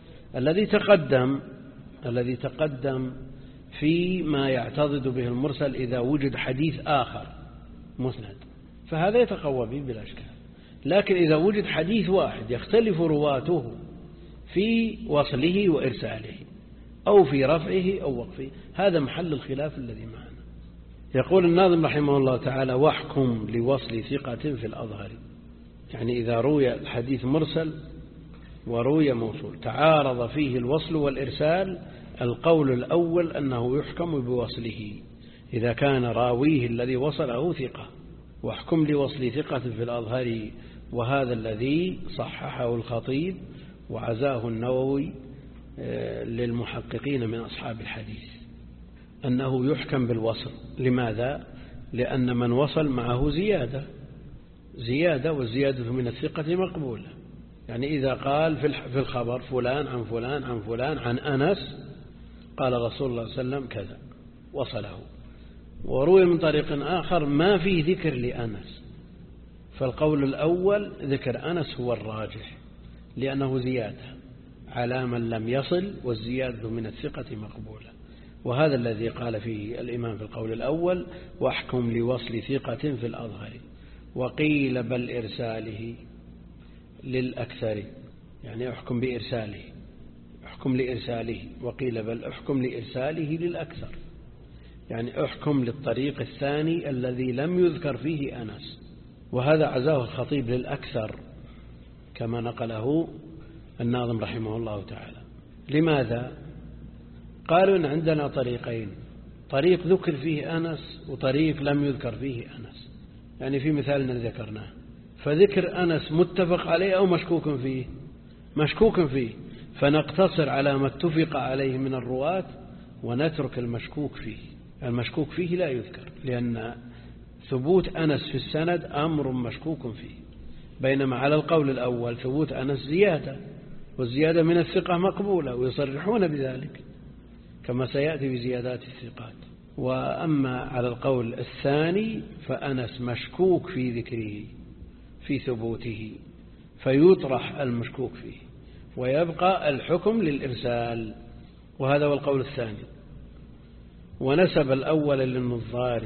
الذي تقدم فيما يعتضد به المرسل إذا وجد حديث آخر مسند فهذا يتقوى به بلا إشكال. لكن إذا وجد حديث واحد يختلف رواته في وصله وإرساله أو في رفعه أو وقفه، هذا محل الخلاف الذي معنا. يقول الناظم رحمه الله تعالى: واحكم لوصل ثقة في الأظهر. يعني إذا روي الحديث مرسل وروي موصول تعارض فيه الوصل والإرسال، القول الأول أنه يحكم بوصله إذا كان راويه الذي وصله ثقة. واحكم لوصل ثقة في الأظهر، وهذا الذي صححه الخطيب وعزاه النووي للمحققين من أصحاب الحديث، أنه يحكم بالوصل. لماذا؟ لأن من وصل معه زيادة، والزيادة من الثقة مقبولة. يعني إذا قال في الخبر فلان عن فلان عن فلان عن أنس قال رسول الله صلى الله عليه وسلم كذا، وصله، وروي من طريق آخر ما فيه ذكر لأنس، فالقول الأول ذكر أنس هو الراجح، لأنه زيادة على من لم يصل، والزيادة من الثقة مقبولة. وهذا الذي قال فيه الإمام في القول الأول: واحكم لوصل ثقة في الأظهر. وقيل بل إرساله للأكثر، يعني احكم بإرساله، احكم لإرساله. وقيل بل احكم لإرساله للأكثر، يعني احكم للطريق الثاني الذي لم يذكر فيه أنس. وهذا عزاه الخطيب للأكثر كما نقله الناظم رحمه الله تعالى. لماذا؟ قالوا إن عندنا طريقين: طريق ذكر فيه أنس وطريق لم يذكر فيه أنس. يعني في مثالنا ذكرناه، فذكر أنس متفق عليه أو مشكوك فيه، فنقتصر على ما اتفق عليه من الرواة ونترك المشكوك فيه. المشكوك فيه لا يذكر، لأن ثبوت أنس في السند أمر مشكوك فيه، بينما على القول الأول ثبوت أنس زيادة، والزيادة من الثقة مقبولة، ويصرحون بذلك. كما سيأتي بزيادات الثقات. وأما على القول الثاني فأنس مشكوك في ذكره في ثبوته، فيطرح المشكوك فيه ويبقى الحكم للإرسال، وهذا هو القول الثاني. ونسب الأول للنظار،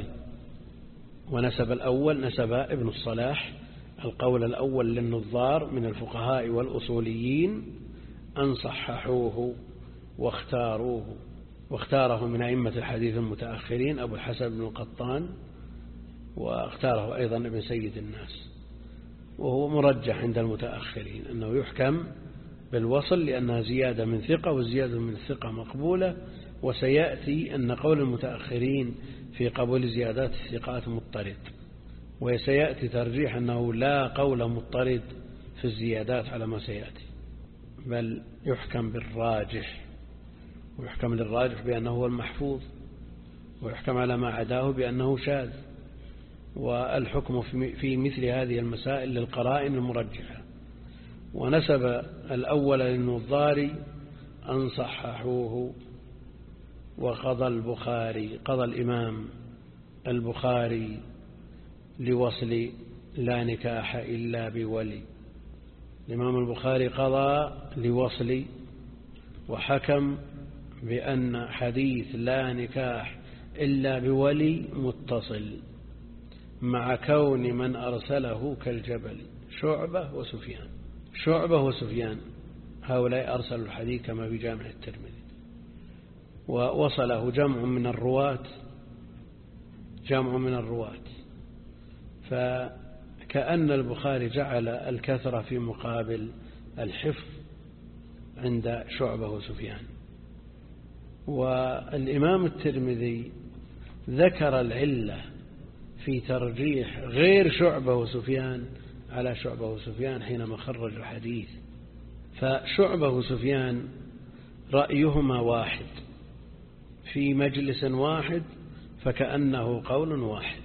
نسب ابن الصلاح القول الأول للنظار من الفقهاء والأصوليين أن صححوه واختاره من أئمة الحديث المتأخرين أبو الحسن بن القطان، واختاره أيضا ابن سيد الناس، وهو مرجح عند المتأخرين أنه يحكم بالوصل لأنها زيادة من ثقة، والزيادة من الثقة مقبولة. وسيأتي أن قول المتأخرين في قبول زيادات الثقات مضطرد، وسيأتي ترجيح أنه لا قول مضطرد في الزيادات على ما سيأتي، بل يحكم بالراجح، ويحكم للراجح بأنه هو المحفوظ، ويحكم على ما عداه بأنه شاذ. والحكم في مثل هذه المسائل للقرائن المرجحة. ونسب الأول للنظار أن صححوه. وقضى الإمام البخاري لوصل لا نكاح إلا بولي. الإمام البخاري قضى لوصل وحكم بأن حديث لا نكاح إلا بولي متصل، مع كون من أرسله كالجبل شعبة وسفيان هؤلاء أرسلوا الحديث كما في جامع الترمذي، ووصله جمع من الرواة. فكأن البخاري جعل الكثرة في مقابل الحفظ عند شعبة وسفيان. والإمام الترمذي ذكر العلة في ترجيح غير شعبة وسفيان على شعبة وسفيان حينما خرج الحديث. فشعبة وسفيان رأيهما واحد في مجلس واحد، فكأنه قول واحد.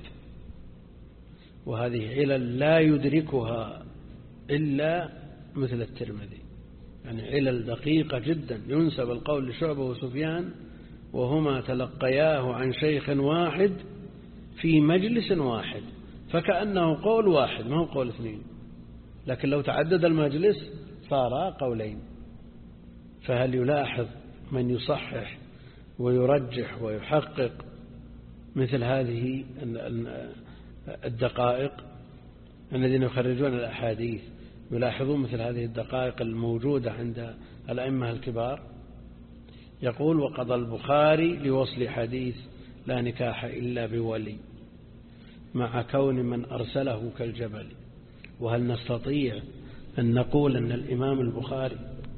وهذه علل لا يدركها إلا مثل الترمذي، يعني علل دقيقة جدا. ينسب القول لشعبة وسفيان وهما تلقياه عن شيخ واحد في مجلس واحد، فكأنه قول واحد ما هو قول اثنين. لكن لو تعدد المجلس صار قولين. فهل يلاحظ من يصحح ويرجح ويحقق مثل هذه الدقائق؟ الذين يخرجون الأحاديث يلاحظون مثل هذه الدقائق الموجودة عند الأئمة الكبار. يقول: وقضى البخاري لوصل حديث لا نكاح إلا بولي، مع كون من أرسله كالجبل. وهل نستطيع أن نقول أن الإمام البخاري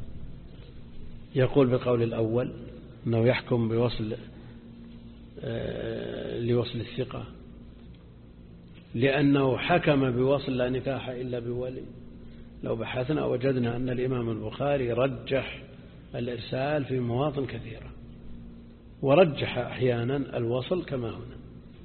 يقول بالقول الأول أنه يحكم لوصل الثقة لأنه حكم بوصل لا نكاح إلا بولي؟ لو بحثنا وجدنا أن الإمام البخاري رجح الإرسال في مواطن كثيرة، ورجح أحيانا الوصل كما هنا.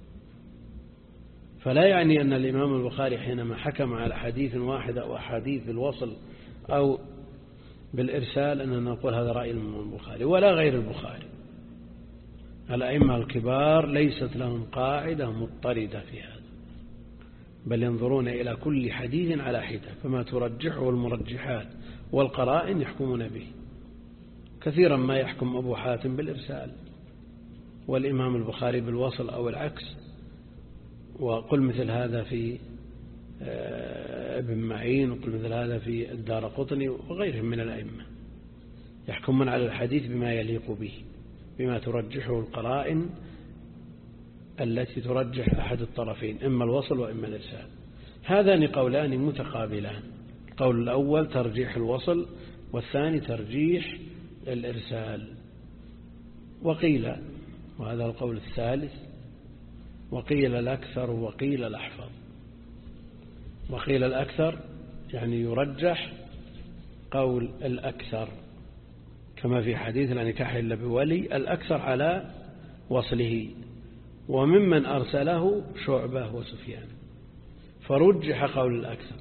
فلا يعني أن الإمام البخاري حينما حكم على حديث واحد أو أحاديث بالوصل أو بالإرسال أننا نقول هذا رأي الإمام البخاري ولا غير البخاري. الأئمة الكبار ليست لهم قاعدة مضطردة في هذا، بل ينظرون إلى كل حديث على حدة، فما ترجحه المرجحات والقرائن يحكمون به. كثيرا ما يحكم أبو حاتم بالإرسال والإمام البخاري بالوصل أو العكس. وقل مثل هذا في ابن معين، وقل مثل هذا في الدارقطني وغيرهم من الأئمة. يحكمون على الحديث بما يليق به، بما ترجحه القرائن التي ترجح أحد الطرفين، إما الوصل وإما الإرسال. هذان قولان متقابلان، القول الأول ترجيح الوصل، والثاني ترجيح الإرسال. وقيل، وهذا القول الثالث، وقيل الأكثر وقيل الأحفظ. وقيل الأكثر يعني يرجح قول الأكثر، كما في حديث لا نكاح إلا بولي، الأكثر على وصله، وممن أرسله شعبة وسفيان، فرجح قول الأكثر.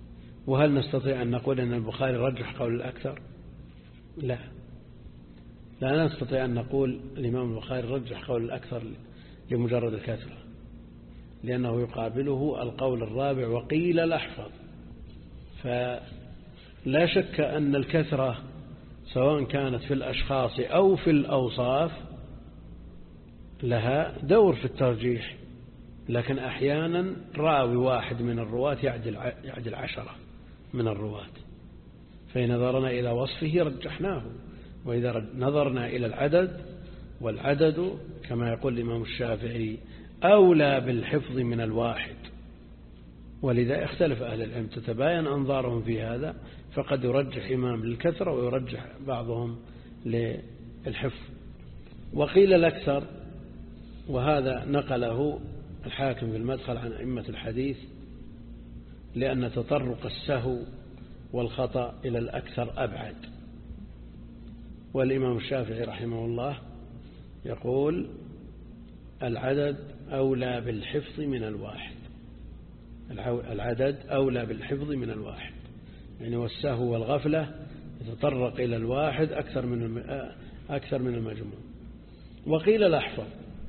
وهل نستطيع أن نقول أن البخاري رجح قول الأكثر؟ لا، لا نستطيع أن نقول الإمام البخاري رجح قول الأكثر لمجرد الكثرة، لأنه يقابله القول الرابع وقيل الأحفظ. فلا شك أن الكثرة سواء كانت في الأشخاص أو في الأوصاف لها دور في الترجيح، لكن أحيانا راوي واحد من الرواة يعدل 10 من الرواة، فإن نظرنا إلى وصفه رجحناه، وإذا نظرنا إلى العدد، والعدد كما يقول الإمام الشافعي أولى بالحفظ من الواحد، ولذا اختلف أهل العلم تتباين أنظارهم في هذا، فقد يرجح إمام للكثرة ويرجح بعضهم للحفظ. وقيل الأكثر، وهذا نقله الحاكم في المدخل عن أئمة الحديث، لأن تطرق السهو والخطأ إلى الأكثر أبعد. والإمام الشافعي رحمه الله يقول العدد أولى بالحفظ من الواحد، العدد أولى بالحفظ من الواحد، يعني والسهو والغفلة يتطرق إلى الواحد أكثر من المجموع. وقيل الأحفظ،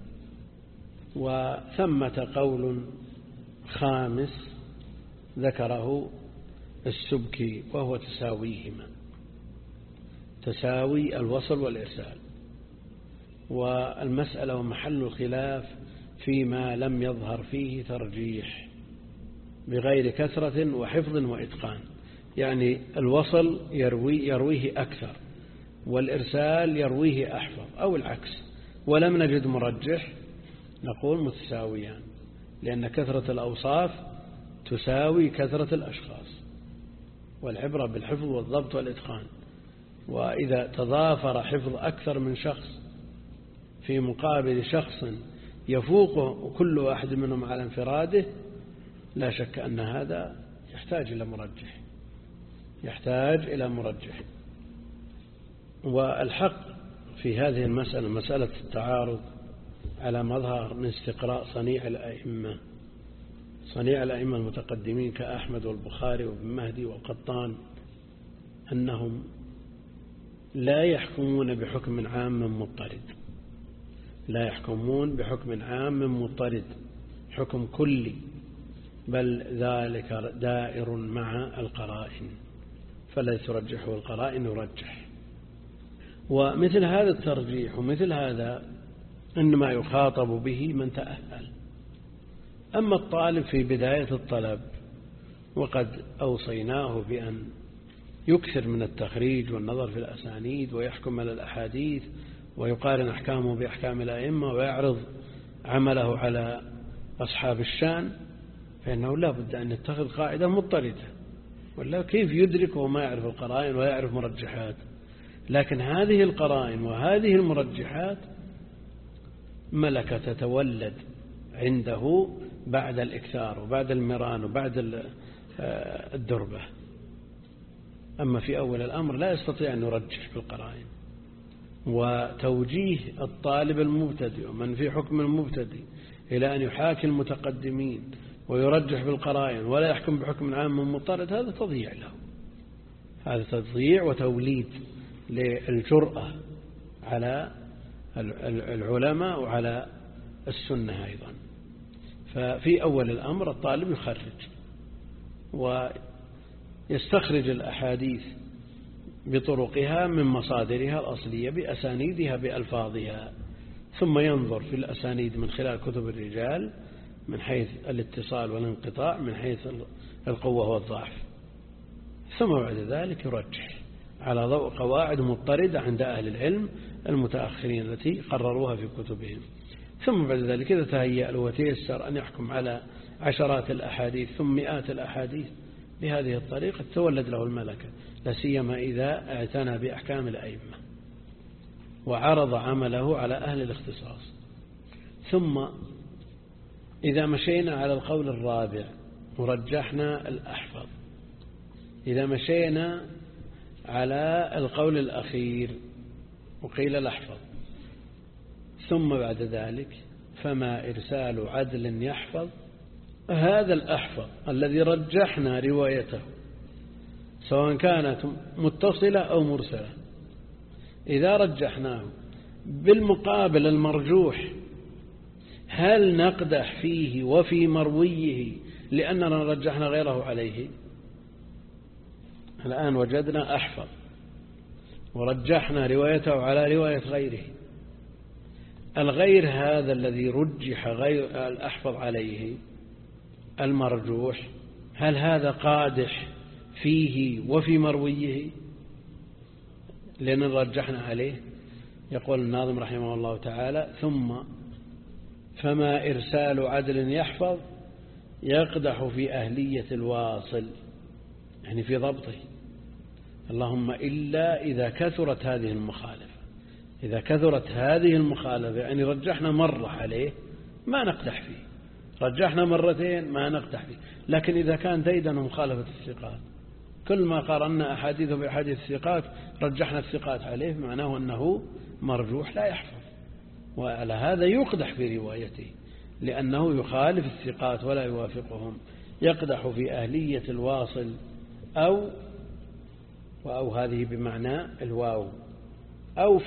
وثمة قول خامس ذكره السبكي وهو تساويهما، تساوي الوصل والإرسال. والمسألة ومحل الخلاف فيما لم يظهر فيه ترجيح بغير كثرة وحفظ وإتقان، يعني الوصل يرويه أكثر والإرسال يرويه أحفظ أو العكس، ولم نجد مرجح، نقول متساويان، لأن كثرة الأوصاف تساوي كثرة الأشخاص، والعبرة بالحفظ والضبط والإتقان. وإذا تضافر حفظ أكثر من شخص في مقابل شخص يفوق كل واحد منهم على انفراده، لا شك أن هذا يحتاج إلى مرجح. والحق في هذه المسألة، مسألة التعارض، على مظهر من استقراء صنيع الأئمة المتقدمين كأحمد والبخاري وابن مهدي والقطان، أنهم لا يحكمون بحكم عام مضطرد، لا يحكمون بحكم عام مضطرد حكم كلي، بل ذلك دائر مع القرائن، فلا ترجحه القرائن يرجح. ومثل هذا الترجيح ومثل هذا إنما يخاطب به من تأهل. أما الطالب في بداية الطلب وقد أوصيناه بأن يكثر من التخريج والنظر في الأسانيد ويحكم على الأحاديث ويقارن أحكامه بأحكام الأئمة ويعرض عمله على أصحاب الشان، فإنه لا بد أن يتخذ قاعدة مضطردة، ولا كيف يدرك وما يعرف القرائن ولا يعرف مرجحات. لكن هذه القرائن وهذه المرجحات ملكة تتولد عنده بعد الإكثار وبعد المران وبعد الدربة. أما في أول الأمر لا يستطيع أن يرجح بالقرائن. وتوجيه الطالب المبتدئ ومن في حكم المبتدئ إلى أن يحاكي المتقدمين ويرجح بالقرائن ولا يحكم بحكم عام مضطرد، هذا تضييع له، هذا تضييع وتوليد للجرأة على العلماء وعلى السنة أيضا. ففي أول الأمر الطالب يخرج ويستخرج الأحاديث بطرقها من مصادرها الأصلية بأسانيدها بألفاظها، ثم ينظر في الأسانيد من خلال كتب الرجال من حيث الاتصال والانقطاع، من حيث القوة والضعف، ثم بعد ذلك يرجح على ضوء قواعد مضطردة عند أهل العلم المتأخرين التي قرروها في كتبهم. ثم بعد ذلك إذا تهيأ له وتيسر أن يحكم على عشرات الأحاديث ثم مئات الأحاديث بهذه الطريقة تولد له الملكة، لا سيما إذا اعتنى بأحكام الأئمة وعرض عمله على أهل الاختصاص. ثم إذا مشينا على القول الرابع ورجحنا الأحفظ، إذا مشينا على القول الأخير وقيل الأحفظ، ثم بعد ذلك فما إرسال عدل يحفظ، هذا الأحفظ الذي رجحنا روايته سواء كانت متصلة أو مرسلة، إذا رجحناه بالمقابل المرجوح هل نقدح فيه وفي مرويه لأننا رجحنا غيره عليه؟ الآن وجدنا أحفظ ورجحنا روايته على رواية غيره، الغير هذا الذي رجح غير الأحفظ عليه المرجوح هل هذا قادح فيه وفي مرويه لأن رجحنا عليه؟ يقول الناظم رحمه الله تعالى: ثم فما إرسال عدل يحفظ يقدح في أهلية الواصل، يعني في ضبطه، اللهم إلا إذا كثرت هذه المخالفة. إذا كثرت هذه المخالفة يعني رجحنا مرة عليه ما نقدح فيه، رجحنا مرتين ما نقدح فيه، لكن إذا كان ديدن مخالفة الثقات كل ما قارنا أحاديثه بأحاديث الثقات رجحنا الثقات عليه معناه أنه مرجوح لا يحفظ، وعلى هذا يقدح في روايته لأنه يخالف الثقات ولا يوافقهم. يقدح في أهلية الواصل أو هذه بمعنى الواو أو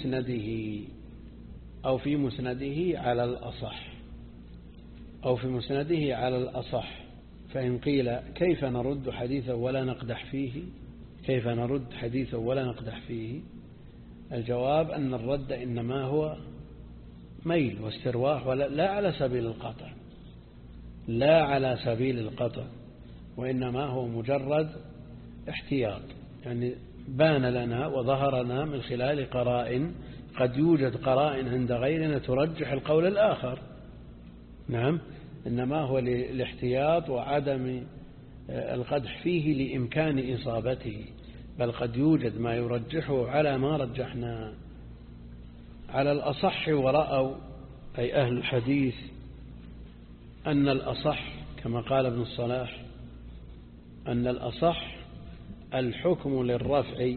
في مسنده على الأصح، أو في مسنده على الأصح. فإن قيل كيف نرد حديثه ولا نقدح فيه، كيف نرد حديثه ولا نقدح فيه؟ الجواب أن الرد إنما هو ميل واسترواح لا على سبيل القطع، لا على سبيل القطع، وإنما هو مجرد احتياط، يعني بان لنا وظهر لنا من خلال قرائن، قد يوجد قرائن عند غيرنا ترجح القول الآخر، نعم، إنما هو الاحتياط وعدم القدح فيه لإمكان إصابته، بل قد يوجد ما يرجحه على ما رجحنا. على الأصح ورأوا أي أهل الحديث أن الأصح كما قال ابن الصلاح أن الأصح الحكم للرفع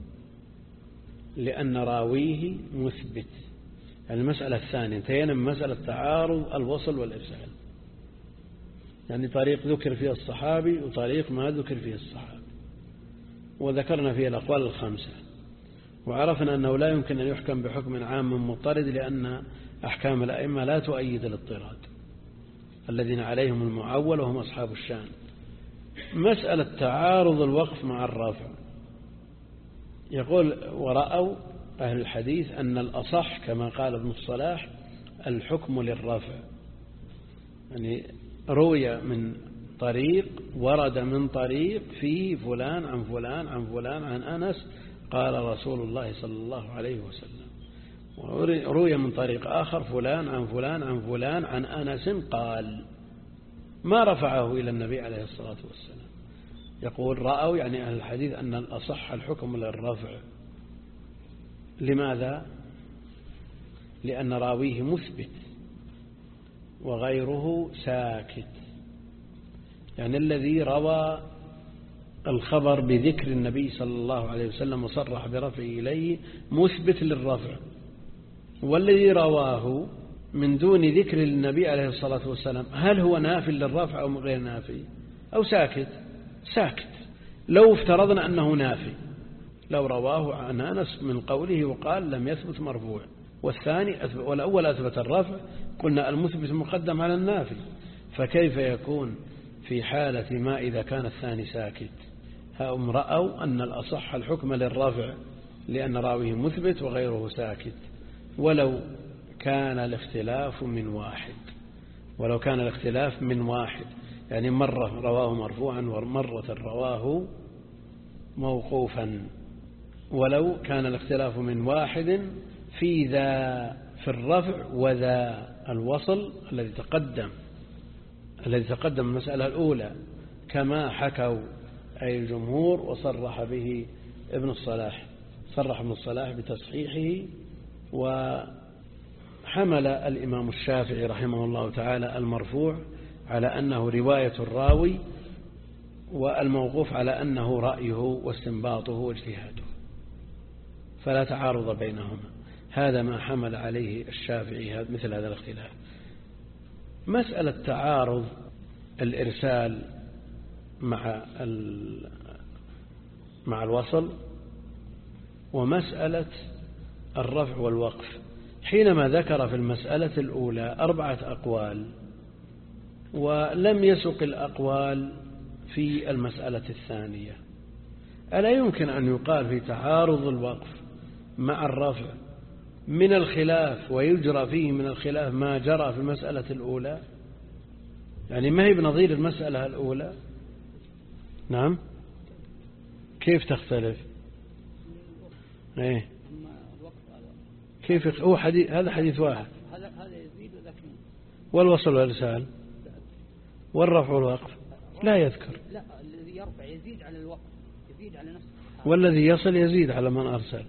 لأن راويه مثبت. يعني المسألة الثانية انتهينا من مسألة تعارض الوصل والإرسال، يعني طريق ذكر فيه الصحابي وطريق ما ذكر فيه الصحابي، وذكرنا فيه الأقوال الخمسة، وعرفنا أنه لا يمكن أن يحكم بحكم عام مضطرد لأن أحكام الأئمة لا تؤيد الاضطراد الذين عليهم المعول وهم أصحاب الشان. مسألة تعارض الوقف مع الرفع، يقول ورأوا أهل الحديث أن الأصح كما قال ابن الصلاح الحكم للرفع، يعني روي من طريق ورد من طريق في فلان عن فلان عن فلان عن أنس قال رسول الله صلى الله عليه وسلم، وروي من طريق آخر فلان عن فلان عن فلان عن أنس قال، ما رفعه إلى النبي عليه الصلاة والسلام. يقول رأوا يعني أهل الحديث أن الأصح الحكم للرفع. لماذا؟ لأن راويه مثبت وغيره ساكت، يعني الذي روى الخبر بذكر النبي صلى الله عليه وسلم وصرح برفعه إليه مثبت للرفع، والذي رواه من دون ذكر النبي عليه الصلاة والسلام هل هو نافي للرفع أو غير نافي أو ساكت؟ ساكت. لو افترضنا أنه نافي، لو رواه عن أنس من قوله وقال لم يثبت مرفوع، والأول أثبت الرفع، قلنا المثبت مقدم على النافي، فكيف يكون في حالة ما إذا كان الثاني ساكت؟ هم رأوا أن الأصح الحكم للرفع لأن راويه مثبت وغيره ساكت، ولو كان الاختلاف من واحد، يعني مرة رواه مرفوعا ومرة رواه موقوفا، ولو كان الاختلاف من واحد في الرفع وذا الوصل الذي تقدم المسألة الأولى كما حكوا أي الجمهور، وصرح به ابن الصلاح، صرح ابن الصلاح بتصحيحه. وحمل الإمام الشافعي رحمه الله تعالى المرفوع على أنه رواية الراوي، والموقوف على أنه رأيه واستنباطه واجتهاده، فلا تعارض بينهما. هذا ما حمل عليه الشافعي مثل هذا الاختلاف. مسألة تعارض الإرسال مع الوصل ومسألة الرفع والوقف. حينما ذكر في المسألة الأولى 4 أقوال ولم يسق الأقوال في المسألة الثانية، ألا يمكن أن يقال في تعارض الوقف مع الرفع من الخلاف ويجرى فيه من الخلاف ما جرى في المسألة الأولى؟ يعني ما هي بنظير المسألة الأولى. نعم، كيف تختلف؟ ايه كيف؟ هو حديث، هذا حديث واحد، هذا يزيد ولكن والوصل والإرسال والرفع والوقف لا يذكر. لا، الذي يرفع يزيد على الوقف، يزيد على نفسه، والذي يصل يزيد على من أرسل.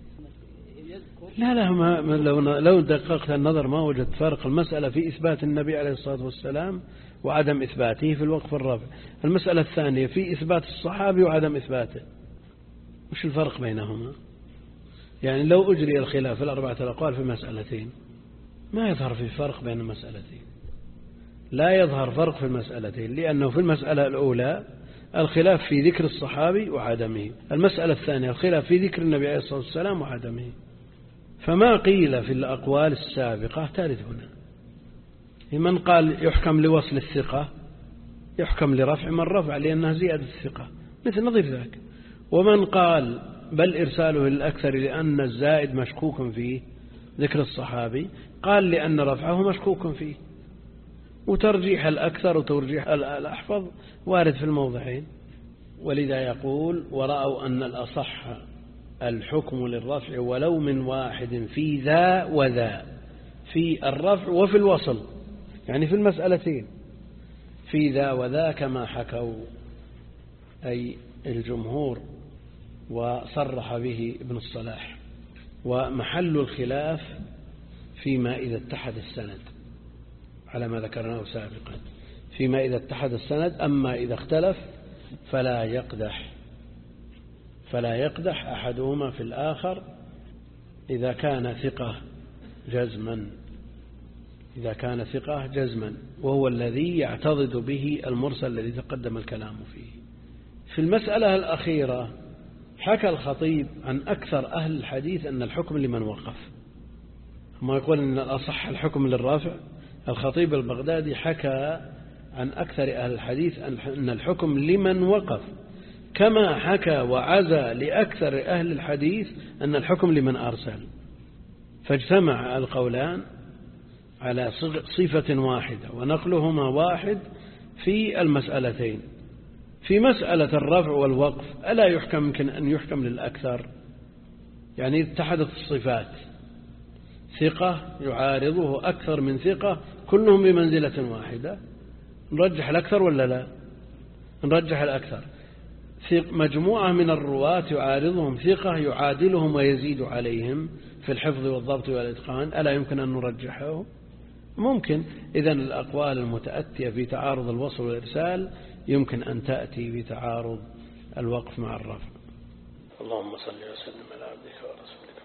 لا لو دققت النظر ما وجدت فرق. المسألة في إثبات النبي عليه الصلاة والسلام وعدم إثباته في الوقف والرفع. المسألة الثانية في إثبات الصحابي وعدم إثباته. وش الفرق بينهما؟ يعني لو أجري الخلاف في 4 الأقوال في مسألتين ما يظهر في فرق بين المسألتين، لا يظهر فرق في المسألتين، لأنه في المسألة الأولى الخلاف في ذكر الصحابي وعدمه، المسألة الثانية الخلاف في ذكر النبي عليه الصلاة والسلام وعدمه. فما قيل في الأقوال السابقة تارد هنا. من قال يحكم لوصل الثقة يحكم لرفع من رفع لأنها زيادة الثقة مثل نظير ذاك. ومن قال بل إرساله للأكثر لأن الزائد مشكوك فيه ذكر الصحابي قال لأن رفعه مشكوك فيه. وترجيح الأكثر وترجيح الأحفظ وارد في الموضعين. ولذا يقول ورأوا أن الأصح الحكم للرفع ولو من واحد في ذا وذا، في الرفع وفي الوصل، يعني في المسألتين في ذا وذا كما حكوا أي الجمهور وصرح به ابن الصلاح. ومحل الخلاف فيما إذا اتحد السند على ما ذكرناه سابقا، فيما إذا اتحد السند. أما إذا اختلف فلا يقدح أحدهما في الآخر إذا كان ثقة جزما، وهو الذي يعتضد به المرسل الذي تقدم الكلام فيه. في المسألة الأخيرة حكى الخطيب عن أكثر أهل الحديث أن الحكم لمن وقف، ما يقول أن الأصح الحكم للرافع. الخطيب البغدادي حكى عن أكثر أهل الحديث أن الحكم لمن وقف، كما حكى وعزى لأكثر أهل الحديث أن الحكم لمن أرسل. فاجتمع القولان على صفة واحدة ونقلهما واحد في المسألتين. في مسألة الرفع والوقف ألا يمكن أن يحكم للأكثر؟ يعني اتحدت الصفات، ثقة يعارضه أكثر من ثقة كلهم بمنزلة واحدة، نرجح الأكثر ولا لا؟ نرجح الأكثر. مجموعة من الرواة يعارضهم ثقة يعادلهم ويزيد عليهم في الحفظ والضبط والإتقان، ألا يمكن أن نرجحه؟ ممكن. إذن الأقوال المتأتية في تعارض الوصل والإرسال يمكن أن تأتي في تعارض الوقف مع الرفع. اللهم صل وسلم على عبدك ورسولك